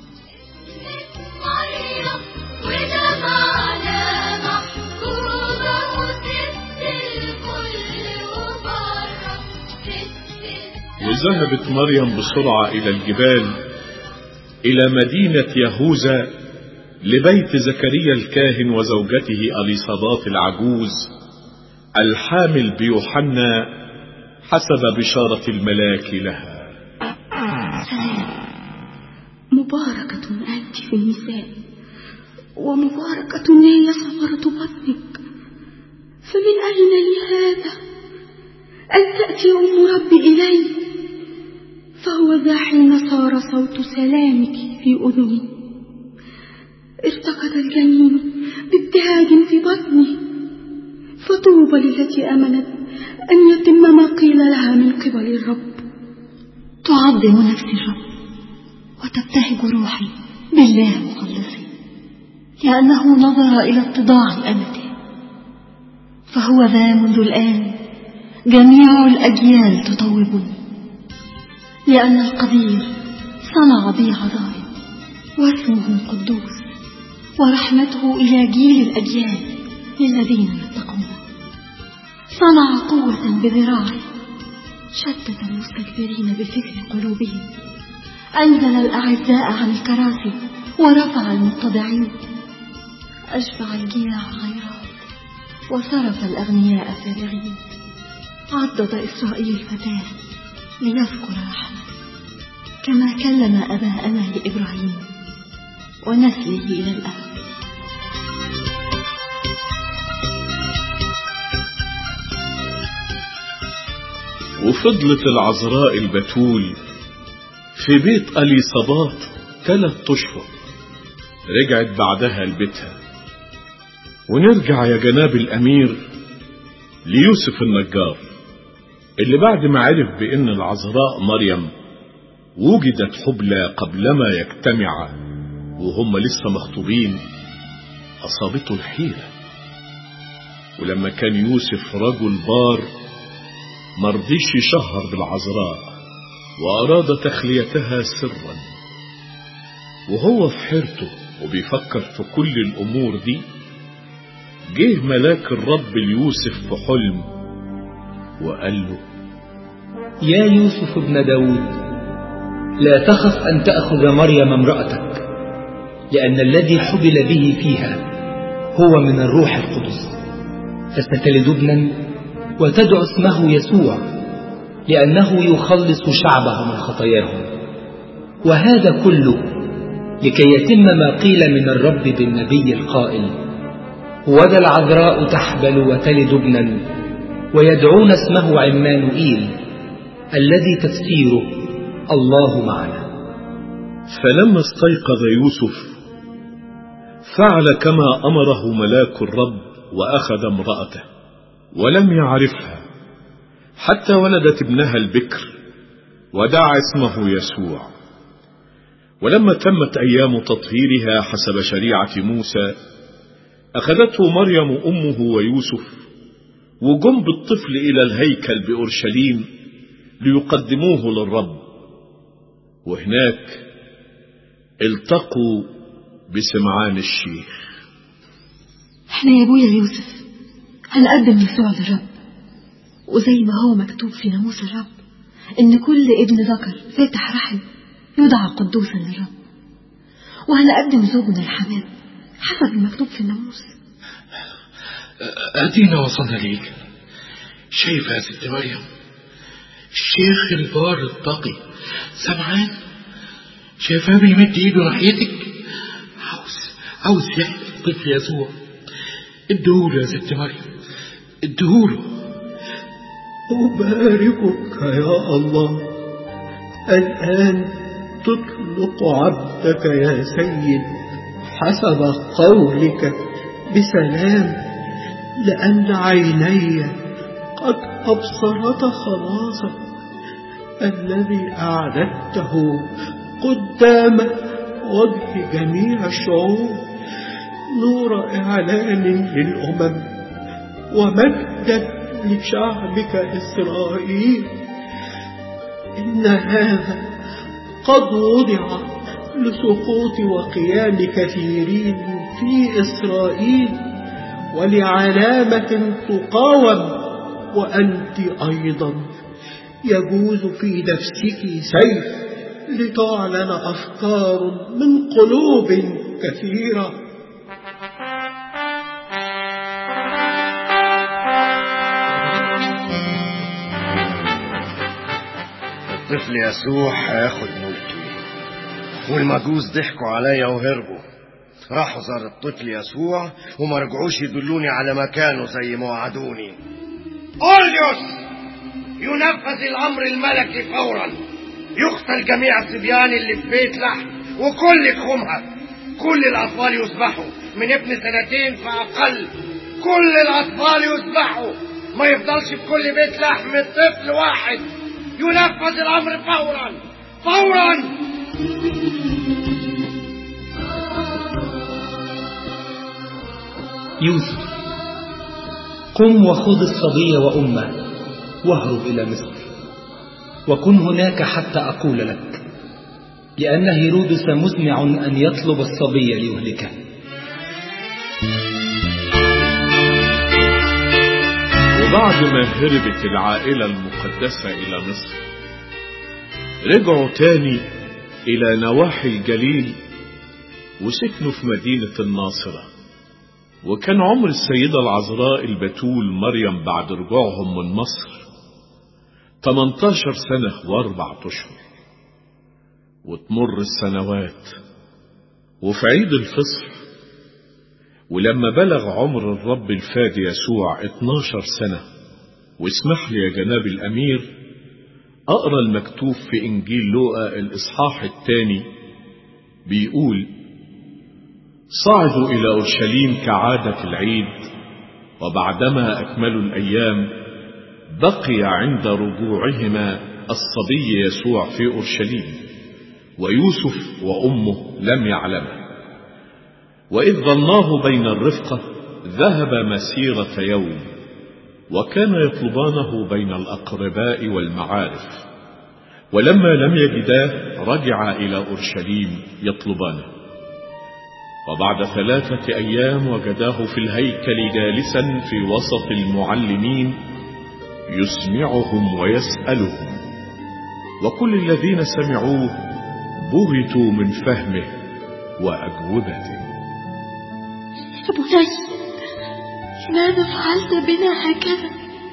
وذهبت مريم بسرعة إلى الجبال، إلى مدينة يهوذا، لبيت زكريا الكاهن وزوجته أليصابات العجوز الحامل بيوحنا حسب بشارة الملاك لها. سلام، مباركة أنت في النساء، ومباركة هي ثمرة بطنك. فمن أين لي هذا أن تأتي أم ربي إلي؟ فهو ذا حين صار صوت سلامك في أذني، ارتقد الجنين بابتهاج في بطني. فطوبى للتي أمنت أن يتم ما قيل لها من قبل الرب. تعظم نفسي الرب، وتبتهج روحي بالله مخلصي، لأنه نظر إلى اتضاع أمته. فهو ذا منذ الآن جميع الأجيال تطوبني، لأن القدير صنع بي عظائم، واسمه قدوس، ورحمته إلى جيل الأجيال للذين يتقون. صنع قوة بذراعه، شتت المستكبرين بفكر قلوبهم، أنزل الأعزاء عن الكراسي ورفع المتضعين، أشبع الجياع غيرات وصرف الأغنياء فارغين. عضد إسرائيل فتاه ليذكر رحمة، كما كلم أباءنا لإبراهيم ونسله إلى الأبد. وفضلت العذراء البتول في بيت أليصابات 3 أشهر، رجعت بعدها لبيتها. ونرجع يا جناب الأمير ليوسف النجار، اللي بعد ما عرف بأن العذراء مريم وجدت حبلى قبلما يجتمعا وهم لسه مخطوبين، أصابته الحيرة. ولما كان يوسف رجل بار مرضيش يشهر بالعذراء، وأراد تخليتها سرا. وهو في حيرته وبيفكر في كل الأمور دي، جه ملاك الرب ليوسف في حلم وقال له: يا يوسف ابن داود، لا تخف أن تأخذ مريم امرأتك، لأن الذي حبل به فيها هو من الروح القدس، فستلد ابنا وتدعو اسمه يسوع، لأنه يخلص شعبه من خطاياهم. وهذا كله لكي يتم ما قيل من الرب بالنبي القائل: وذا العذراء تحبل وتلد ابنا ويدعون اسمه عمانوئيل، الذي تفسيره الله معنا. فلما استيقظ يوسف فعل كما أمره ملاك الرب، وأخذ امرأته ولم يعرفها حتى ولدت ابنها البكر، ودعا اسمه يسوع. ولما تمت أيام تطهيرها حسب شريعة موسى، أخذته مريم أمه ويوسف، وجم بالطفل إلى الهيكل بأورشليم ليقدموه للرب. وهناك التقوا بسمعان الشيخ. احنا يا ابويا يوسف هنقدم يسوع للرب، وزي ما هو مكتوب في ناموس الرب ان كل ابن ذكر فاتح رحم يدعى قدوسا للرب، وهنقدم زوجنا الحمام حسب المكتوب في الناموس. ادينا وصلنا ليك. شايفه يا ست مريم الشيخ البار التقي سمعان؟ شايفاه بيمد ايده ناحيتك، عاوز يحمل الطفل يسوع. اديهوله يا ست مريم، اديهوله. أباركك يا الله، الآن تطلق عبدك يا سيد حسب قولك بسلام، لأن عيني قد أبصرت خلاصك الذي أعددته قدام وجه جميع الشعوب، نور إعلان للأمم ومجدا لشعبك إسرائيل. إن هذا قد وضع لسقوط وقيام كثيرين في إسرائيل ولعلامة تقاوم، وأنت أيضا يجوز في نفسك سيف لتعلن أفكار من قلوب كثيرة. الطفل يسوع هياخد ملكي، والمجوس ضحكوا عليا وهربوا. راحوا زار الطفل يسوع وما رجعوش يدلوني على مكانه زي ما وعدوني. أوليوس ينفذ الأمر الملكي فورا، يقتل جميع الصبيان اللي في بيت لحم وكل خمها. كل الأطفال يذبحوا من ابن 2 فأقل. كل الأطفال يذبحوا، ما يفضلش في كل بيت لحم طفل واحد. ينفذ الأمر فورا فورا. يوسف، قم وخذ الصبي وأمه واهرب إلى مصر، وكن هناك حتى أقول لك، لأن هيرودس مسمع أن يطلب الصبي ليهلكه. وبعد ما هربت العائلة المقدسة إلى مصر، رجعوا تاني إلى نواحي الجليل وسكنوا في مدينة الناصرة. وكان عمر السيدة العذراء البتول مريم بعد رجوعهم من مصر 18 سنة و4 أشهر. وتمر السنوات، وفي عيد الفصح ولما بلغ عمر الرب الفادي يسوع 12 سنة، واسمح لي يا جناب الأمير أقرأ المكتوب في إنجيل لوقا الإصحاح 2. بيقول: صعدوا إلى أورشليم كعادة العيد، وبعدما أكملوا الأيام بقي عند رجوعهما الصبي يسوع في أورشليم، ويوسف وأمه لم يعلمه. وإذ ظناه بين الرفقة ذهب مسيرة يوم، وكان يطلبانه بين الأقرباء والمعارف، ولما لم يجداه رجع إلى أورشليم يطلبانه. وبعد 3 أيام وجداه في الهيكل جالسا في وسط المعلمين يسمعهم ويسألهم، وكل الذين سمعوه بهتوا من فهمه وأجوبته. يا بني، لماذا فعلت بنا هكذا؟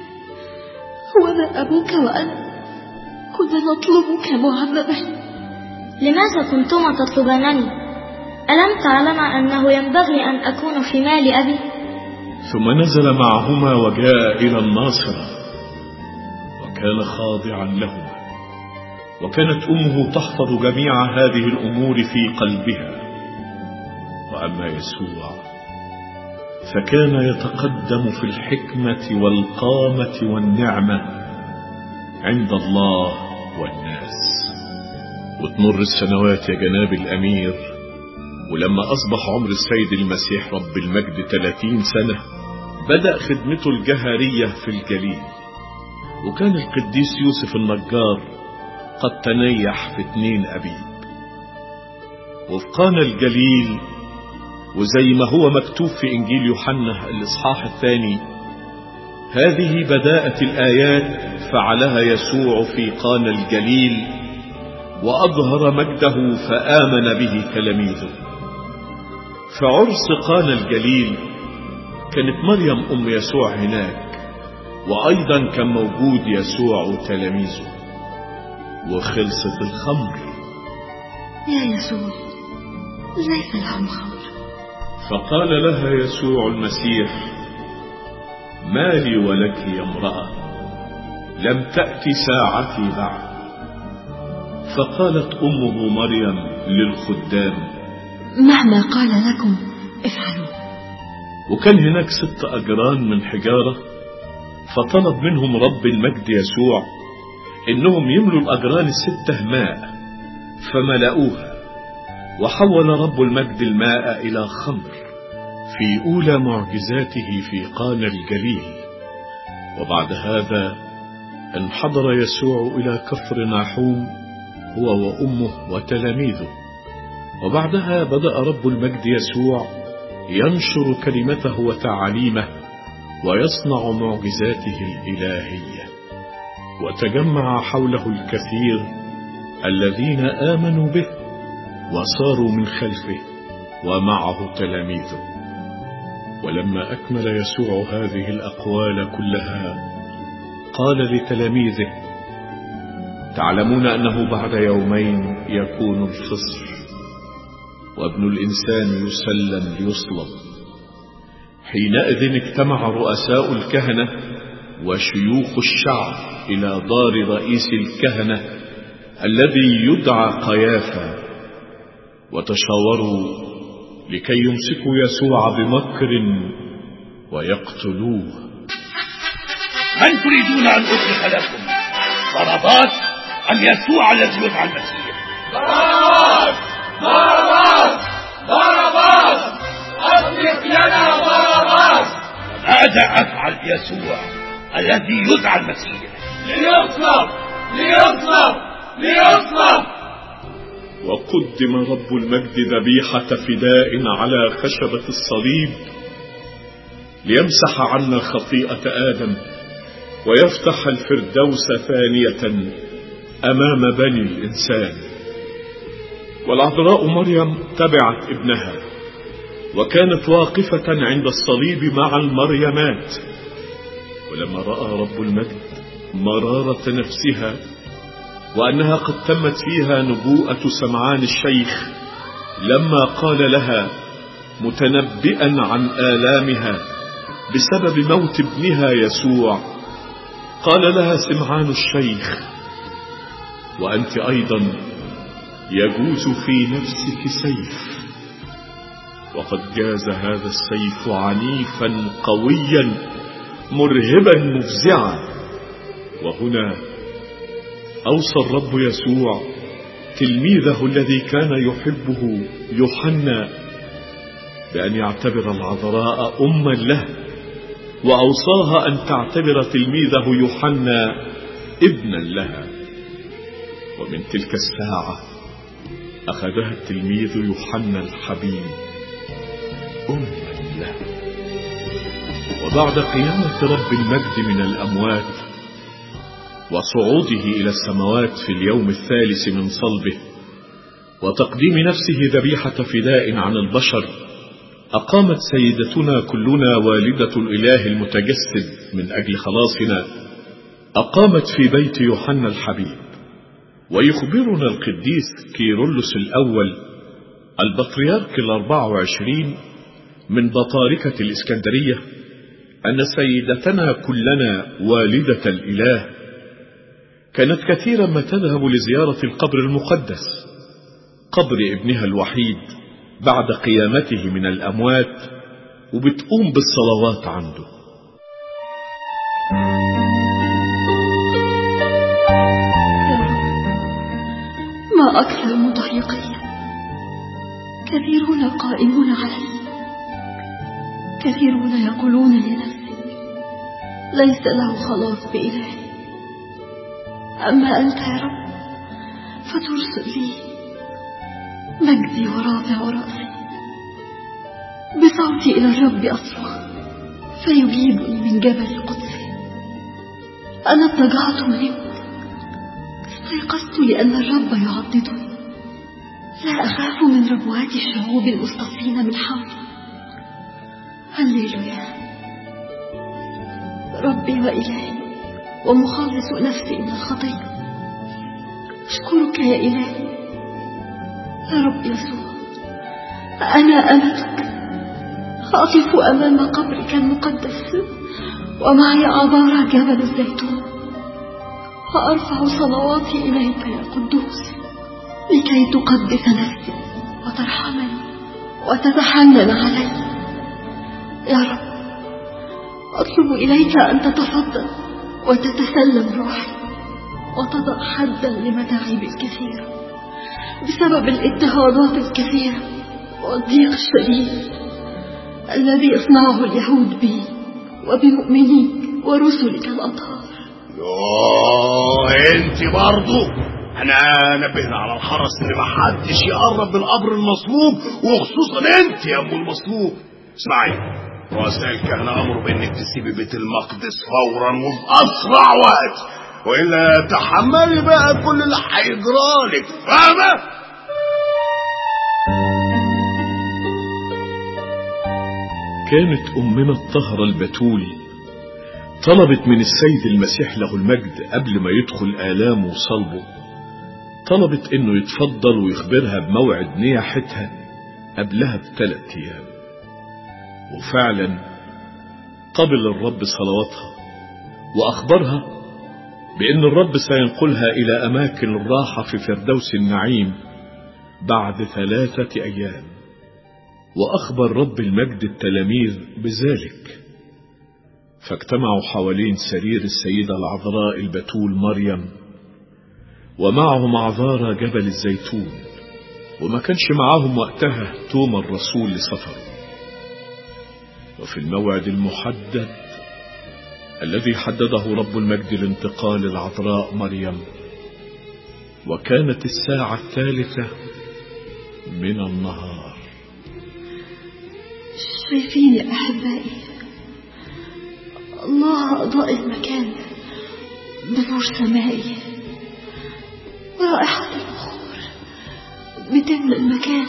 هو أبوك وأنا كنا نطلبك معمما. لماذا كنتما تطلبانني؟ ألم تعلم أنه ينبغي أن أكون في مال أبي؟ ثم نزل معهما وجاء إلى الناصرة، وكان خاضعا لهما. وكانت أمه تحفظ جميع هذه الأمور في قلبها. وأما يسوع فكان يتقدم في الحكمة والقامة والنعمة عند الله والناس. وتمر السنوات يا جناب الأمير، ولما أصبح عمر السيد المسيح رب المجد 30 سنة بدأ خدمته الجهرية في الجليل. وكان القديس يوسف النجار قد تنيح في 2 أبيب. وفي قانا الجليل، وزي ما هو مكتوب في إنجيل يوحنا الإصحاح 2، هذه بداءة الآيات فعلها يسوع في قانا الجليل، وأظهر مجده فآمن به تلاميذه. في عرس قانا الجليل كانت مريم أم يسوع هناك، وأيضا كان موجود يسوع وتلاميذه. وخلصت الخمر. يا يسوع، ليس لهم خمر. فقال لها يسوع المسيح: ما لي ولك يا امرأة، لم تأتي ساعتي بعد. فقالت أمه مريم للخدام: مهما قال لكم افعلوا. وكان هناك 6 أجران من حجارة، فطلب منهم رب المجد يسوع إنهم يملوا الأجران 6 ماء، فملأوها. وحول رب المجد الماء إلى خمر، في أولى معجزاته في قانا الجليل. وبعد هذا انحدر يسوع إلى كفر ناحوم هو وأمه وتلاميذه. وبعدها بدأ رب المجد يسوع ينشر كلمته وتعاليمه ويصنع معجزاته الإلهية، وتجمع حوله الكثير الذين آمنوا به وصاروا من خلفه ومعه تلاميذه. ولما أكمل يسوع هذه الأقوال كلها قال لتلاميذه: تعلمون أنه بعد يومين يكون الفصح، وابن الإنسان يسلم ليصلب. حينئذ اجتمع رؤساء الكهنة وشيوخ الشعب إلى دار رئيس الكهنة الذي يدعى قيافة، وتشاوروا لكي يمسكوا يسوع بمكر ويقتلوه. من تريدون أن أطلق لكم، باراباس أم يسوع الذي يدعى المسيح؟ باراباس! باراباس! باراباس! أطلق لنا باراباس! ماذا أفعل بيسوع الذي يدعى المسيح؟ ليصلب! ليصلب! ليصلب! وقدم رب المجد ذبيحة فداء على خشبة الصليب ليمسح عنا خطيئة آدم ويفتح الفردوس ثانية أمام بني الإنسان. والعذراء مريم تبعت ابنها وكانت واقفة عند الصليب مع المريمات. ولما رأى رب المجد مرارة نفسها وأنها قد تمت فيها نبوءة سمعان الشيخ لما قال لها متنبئا عن آلامها بسبب موت ابنها يسوع، قال لها سمعان الشيخ: وأنت أيضا يجوز في نفسك سيف. وقد جاز هذا السيف عنيفا قويا مرهبا مفزعا. وهنا أوصى الرب يسوع تلميذه الذي كان يحبه يوحنا بأن يعتبر العذراء أما له، وأوصاها أن تعتبر تلميذه يوحنا ابنا لها. ومن تلك الساعة أخذها التلميذ يوحنا الحبيب أما له. وبعد قيامة رب المجد من الأموات وصعوده إلى السماوات في اليوم الثالث من صلبه وتقديم نفسه ذبيحة فداء عن البشر، أقامت سيدتنا كلنا والدة الإله المتجسد من أجل خلاصنا، أقامت في بيت يوحنا الحبيب. ويخبرنا القديس كيرلس الأول البطريرك 24 من بطاركة الإسكندرية أن سيدتنا كلنا والدة الإله كانت كثيرا ما تذهب لزيارة القبر المقدس، قبر ابنها الوحيد بعد قيامته من الأموات، وبتقوم بالصلوات عنده. ما أكثر مضايقي، كثيرون قائمون علي، كثيرون يقولون لنفسي ليس له خلاص بإلهي، أما أنت يا رب فترسل لي مجدي ورافع رأسي، بصوتي إلى الرب أصرخ فيجيبني من جبل قدسي. أنا اضطجعت ونمت، استيقظت لأن الرب يعضدني، لا أخاف من ربوات الشعوب المصطفين من حولي. هللويا. ربي وإلهي ومخلص نفسي من الخطية، أشكرك يا إلهي يا رب يسوع. أنا أمتك أقف أمام قبرك المقدس ومعي عبارة جبل الزيتون، وأرفع صلواتي إليك يا قدوس لكي تقدس نفسي وترحمني وتتحنن علي. يا رب أطلب إليك أن تتفضل وتتسلم روحي وتضع حدا لمتاعبي الكثيرة بسبب الاضطهادات الكثيرة والضيق الشديد. الذي يصنعه اليهود بي وبمؤمنيك ورسلك الأطهار. انت برضو انا نبهنا على الحرس ان محدش يقرب من قبر المصلوب، وخصوصا انت يا ام المصلوب. اسمعي، رؤساء الكهنة امروا بانك تسيبي بيت المقدس فورا وفي اسرع وقت، والا تحملي بقى كل اللي هيجرالك، فاهمه؟ كانت أمنا الطاهرة البتول طلبت من السيد المسيح له المجد قبل ما يدخل آلامه وصلبه، طلبت إنه يتفضل ويخبرها بموعد نياحتها قبلها ب3 أيام. وفعلا قبل الرب صلواتها وأخبرها بأن الرب سينقلها إلى أماكن الراحة في فردوس النعيم بعد 3 أيام. وأخبر رب المجد التلاميذ بذلك، فاجتمعوا حوالين سرير السيدة العذراء البتول مريم، ومعهم عذارى جبل الزيتون، وما كانش معاهم وقتها توما الرسول لسفره. وفي الموعد المحدد الذي حدده رب المجد لانتقال العذراء مريم، وكانت الساعة 3 من النهار. شايفين يا أحبائي، الله أضاء المكان بنور سمائي، ورائحة البخور بتملأ المكان.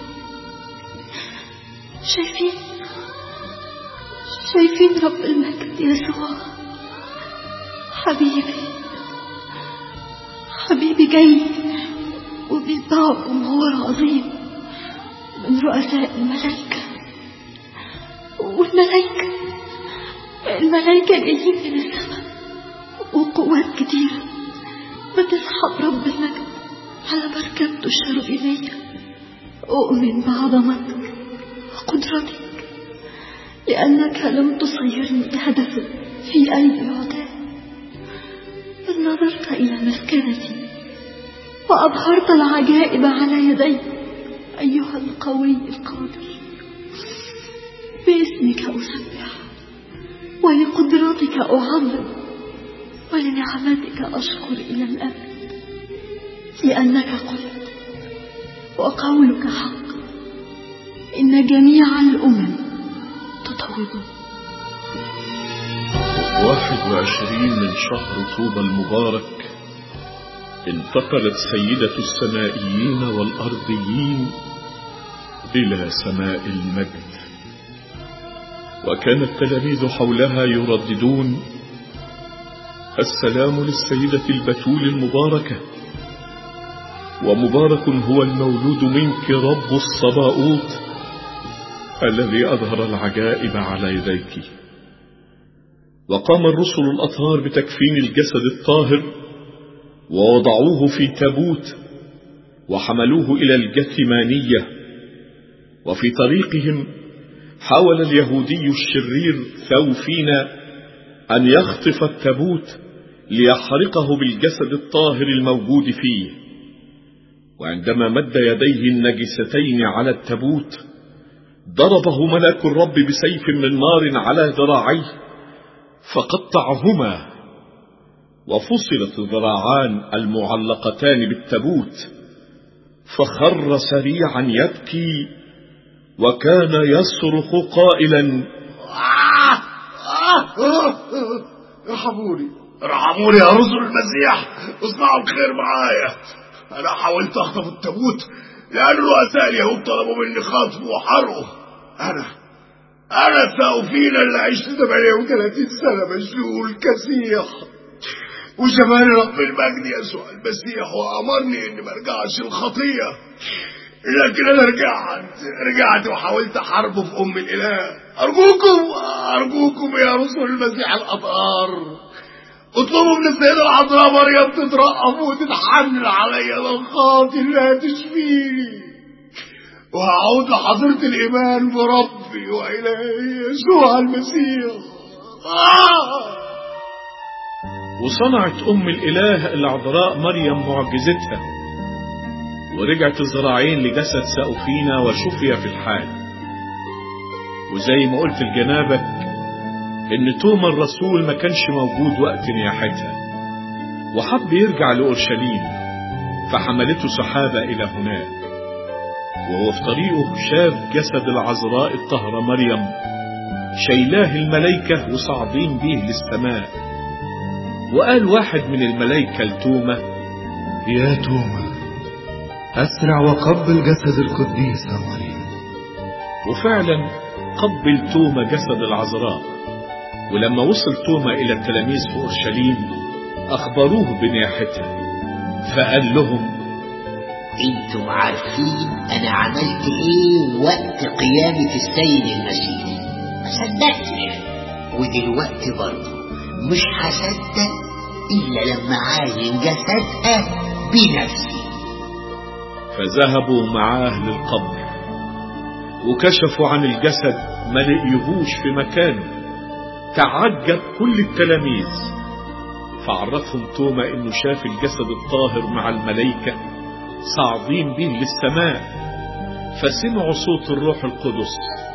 شايفين رب المجد يسوع حبيبي جاي، وبيتبعه جمهور عظيم من رؤساء الملائكة. والملائكة جايين من السماء، وقوات كتيرة بتسحب رب المجد على مركبته الشرقية. أؤمن بعظمتك وقدرتك، لأنك لم تصيرني هدفا في أيدي عداء، بل نظرت إلى مسكنتي وأظهرت العجائب على يدي أيها القوي القادر. باسمك أسبح، ولقدرتك أعظم، ولنعمتك أشكر إلى الأبد، لأنك قلت وقولك حق، إن جميع الأمم تطوبون. 21 من شهر طوبى المبارك انتقلت سيدة السمائيين والأرضيين إلى سماء المجد، وكان التلاميذ حولها يرددون: السلام للسيدة البتول المباركة، ومبارك هو المولود منك رب الصباؤوت الذي أظهر العجائب على يديك. وقام الرسل الأطهار بتكفين الجسد الطاهر، ووضعوه في تابوت، وحملوه إلى الجثمانية. وفي طريقهم حاول اليهودي الشرير ثوفينا أن يخطف التابوت ليحرقه بالجسد الطاهر الموجود فيه. وعندما مد يديه النجستين على التابوت، ضربه ملاك الرب بسيف من نار على ذراعيه فقطعهما، وفصلت الذراعان المعلقتان بالتابوت، فخر سريعا يبكي، وكان يصرخ قائلا: ارحموني يا رسل المسيح، اصنعوا الخير معايا. انا حاولت اخطف التابوت لان رؤساء اليهود طلبوا مني خطفه وحرقه. انا ثوفينا اللي عشت 38 سنة مشلول كسيح، وجمال رب المجد يسوع المسيح وامرني اني ما ارجعش الخطية، لكن انا رجعت وحاولت احاربه في ام الاله. ارجوكم يا رسل المسيح الاطهار، اطلبوا من السيدة العذراء مريم تترأف وتتحنن عليا الخاطي اللي هتشفيني، وهعود لحضرة الإيمان بربي وإلهي يسوع المسيح. وصنعت أم الإله العذراء مريم معجزتها، ورجعت الذراعين لجسد سأوفينا وشفي في الحال. وزي ما قلت لجنابك ان توما الرسول ما كانش موجود وقت نياحتها، وحب يرجع لأورشليم، فحملته سحابة إلى هناك. وهو في طريقه شاف جسد العذراء الطاهرة مريم شايلاه الملائكة وصاعدين بيه للسماء. وقال واحد من الملائكة لتوما: يا توما، أسرع وقبل جسد القديسة مريم. وفعلا قبل توما جسد العذراء. ولما وصل توما إلى التلاميذ في أورشليم أخبروه بنياحتها، فقال لهم: انتم عارفين أنا عملت إيه وقت قيامة السيد المسيح؟ ما صدقتش، ودلوقتي برضه مش هصدق إلا لما عاين جسدها بنفسي. فذهبوا معاه للقبر وكشفوا عن الجسد ما لقيهوش في مكانه. تعجب كل التلاميذ، فعرفهم توما انه شاف الجسد الطاهر مع الملائكة صاعدين به للسماء. فسمعوا صوت الروح القدس: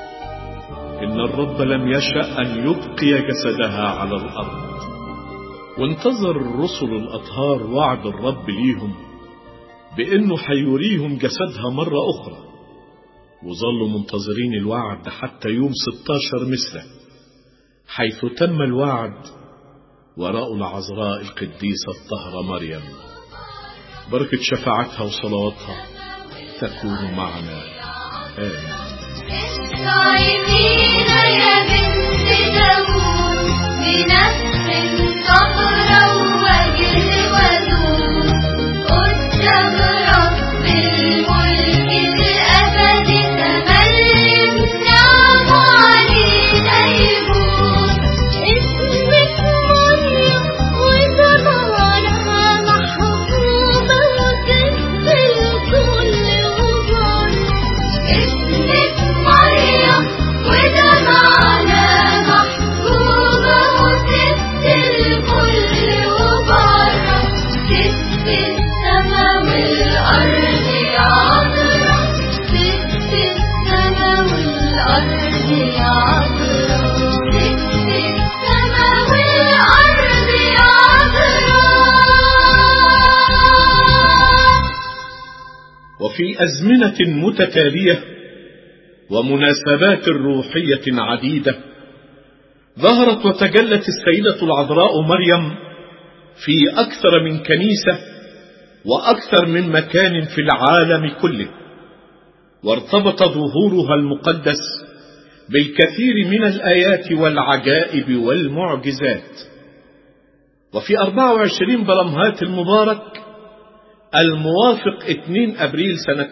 إن الرب لم يشأ أن يبقي جسدها على الأرض. وانتظر الرسل الأطهار وعد الرب ليهم بأنه حيوريهم جسدها مرة أخرى، وظلوا منتظرين الوعد حتى يوم 16 مثله، حيث تم الوعد ورأوا العذراء القديسة الطاهرة مريم. بركة شفاعتها وصلواتها تكون معنا، آمين. استعينين يا بنت داوود بنفس طهرة ووجه ودود قدام رب الملك الأبدي تملي نعم علينا يجود. اسمك مريم وزمانها محبوبة وست الكل وبار. اسمك مريم وزمانها محبوبة وست الكل وبار. ست السما والأرض يا عذرا، ست السما والأرض يا عذرا، ست السما والأرض يا عذرا. وفي أزمنة متتالية ومناسبات روحية عديدة ظهرت وتجلت السيدة العذراء مريم في أكثر من كنيسة وأكثر من مكان في العالم كله، وارتبط ظهورها المقدس بالكثير من الآيات والعجائب والمعجزات. وفي 24 برمهات المبارك الموافق 2 أبريل سنة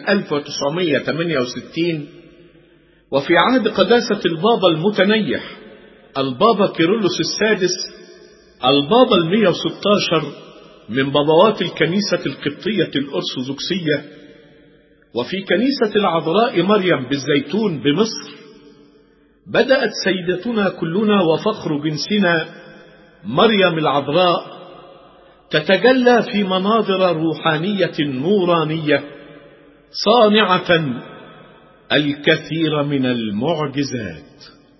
1968، وفي عهد قداسة البابا المتنيح البابا كيرلس السادس البابا 116 من بابوات الكنيسة القبطية الأرثوذكسية، وفي كنيسة العذراء مريم بالزيتون بمصر، بدأت سيدتنا كلنا وفخر جنسنا مريم العذراء تتجلى في مناظر روحانية نورانية صانعة الكثير من المعجزات.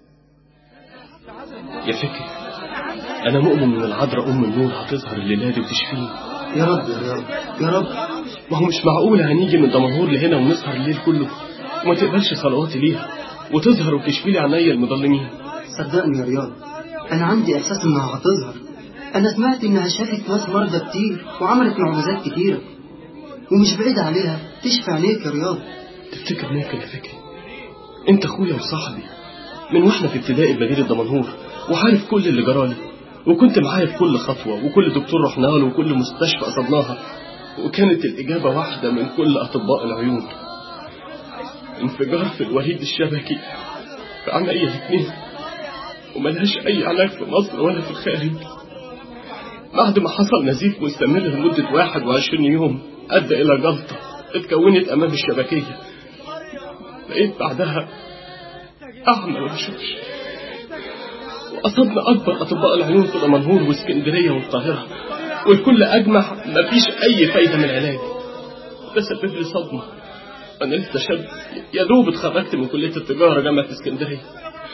يا فكري، أنا مؤمن إن العذراء أم النور هتظهر الليلة دي وتشفيني. يا رب يا رب يا رب. ما هو مش معقول هنيجي من دمنهور لهنا ونسهر الليل كله وما تقبلش صلواتي ليها وتظهر وتشفي لي عينيا المظلمين. صدقني يا رياض، أنا عندي إحساس إنها هتظهر. أنا سمعت إنها شافت ناس مرضى كتير وعملت معجزات كتيرة، ومش بعيد عليها تشفي عليك يا رياض. تفتكر ممكن يا فكري؟ أنت أخويا وصاحبي من واحنا في ابتدائي بمدينة دمنهور، وعارف كل اللي جرالي، وكنت معايا في كل خطوة وكل دكتور رحنا له وكل مستشفى قصدناها، وكانت الإجابة واحدة من كل أطباء العيون: انفجار في الوريد الشبكي في عينيا الاثنين، وملهاش أي علاج في مصر ولا في الخارج. بعد ما حصل نزيف مستمر لمدة 21 يوم أدى إلى جلطة اتكونت أمام الشبكية، بقيت بعدها أعمى ما بشوفش. وأصبنا أكبر أطباء العيون في دمنهور واسكندرية والقاهرة، والكل أجمع مفيش أي فايدة من العلاج. ده سبب لي صدمة. أنا لسه شاب يا دوب اتخرجت من كلية التجارة جامعة اسكندرية،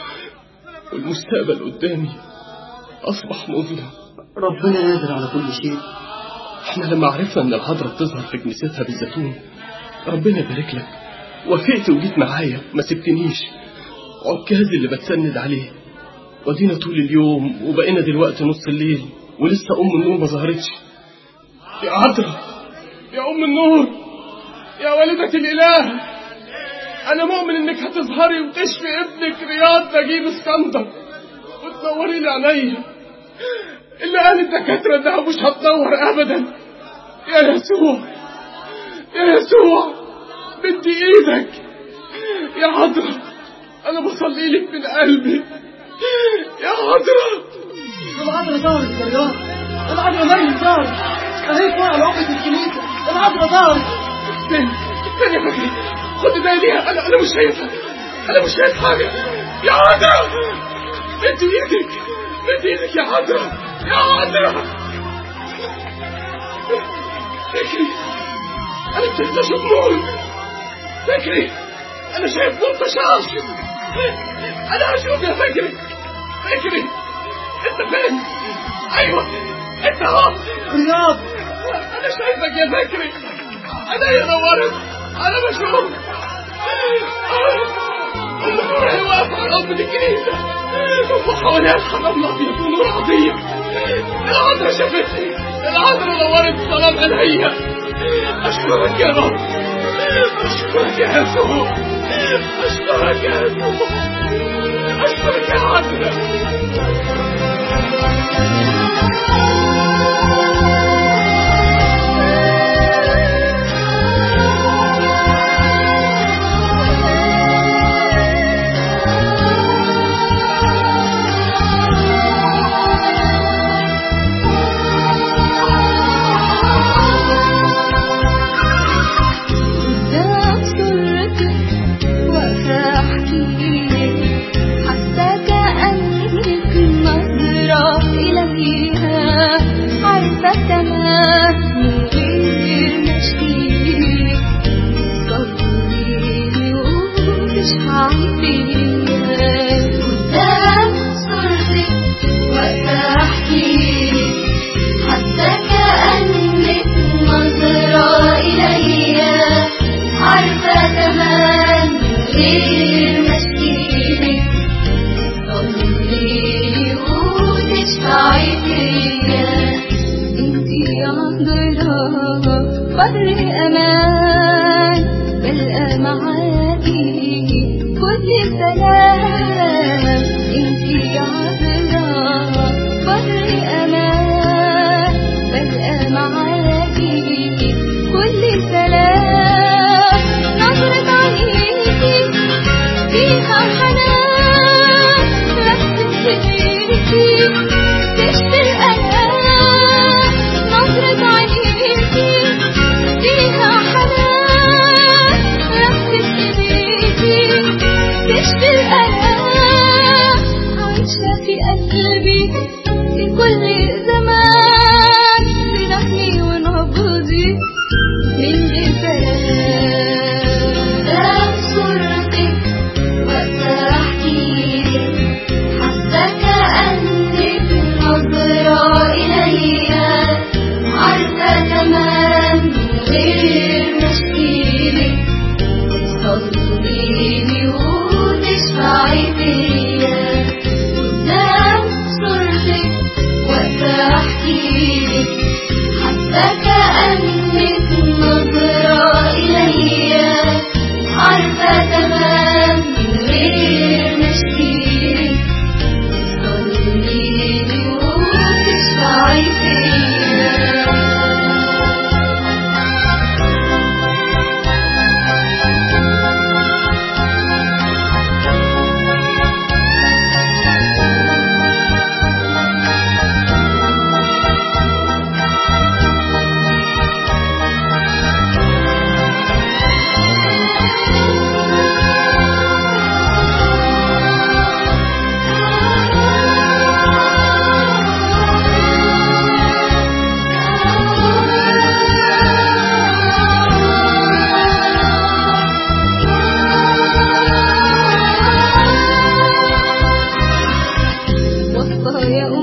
والمستقبل قدامي أصبح مظلم. ربنا قادر على كل شيء. احنا لما عرفنا ان العذراء بتظهر في كنيستها بالزيتون، ربنا يبارك لك، وافقت وجيت معايا، ما سبتنيش، عكازي اللي بتسند عليه. ودينا طول اليوم وبقينا دلوقتي نص الليل ولسه النور ما ظهرتش. يا عذراء، يا النور، يا والدة الإله، أنا مؤمن إنك هتظهري وتشفي ابنك رياض نجيب اسكندر وتنوري لي عينيا اللي قال الدكاترة إنها مش هتنور أبدا. يا يسوع، يا يسوع، بدي إيدك يا عذراء، أنا بصلي لك من قلبي يا عذراء. العذراء ظهرت يا رياض، العذراء مريم ظهرت أهي فوق على عقبة الكنيسة، العذراء ظهرت. استني يا فكري، خد ده ليها، أنا مش شايفها، أنا مش شايف حاجة يا عذراء. بدي إيدك، بدي إيدك يا عذراء، يا عذراء. فكري، أنا ابتديت أشوف نور. فكري، أنا شايف نور تشعشع. أنا هشوف يا فكري. فكري، أنت فين؟ أيوة، أنت أهو. رياض، أنا شايفك يا فكري، أنا نورت، أنا بشوف. النور هي واقف على قلب الكنيسة وحواليها الحمام الأبيض ونور عظيم. العذراء شافتني، العذراء نورت الصلاة عليا. أشكرك يا رب، أشكرك يا يسوع، أشكرك يا يسوع، أشكرك يا عذراء.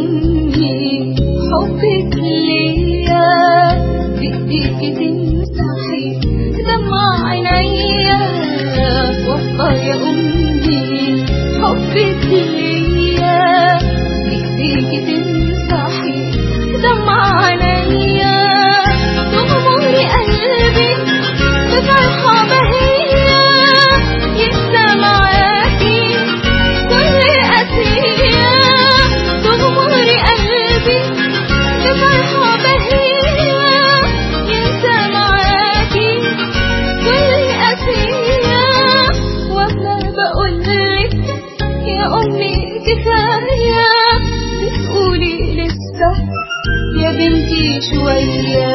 أمي حبك ليا بإيديكي تمسحي دمع عينيا وفا يا أمي حبك ليا بإيديكي تمسحي دمع عينيا تغمري قلبي بفرحة بهية ينسى معاكي كل قاسية تغمري قلبي بفرحة بهية ينسى معاكي كل قاسية وأنا بقولك يا أمي كفاية بتقولي لسه يا بنتي شوية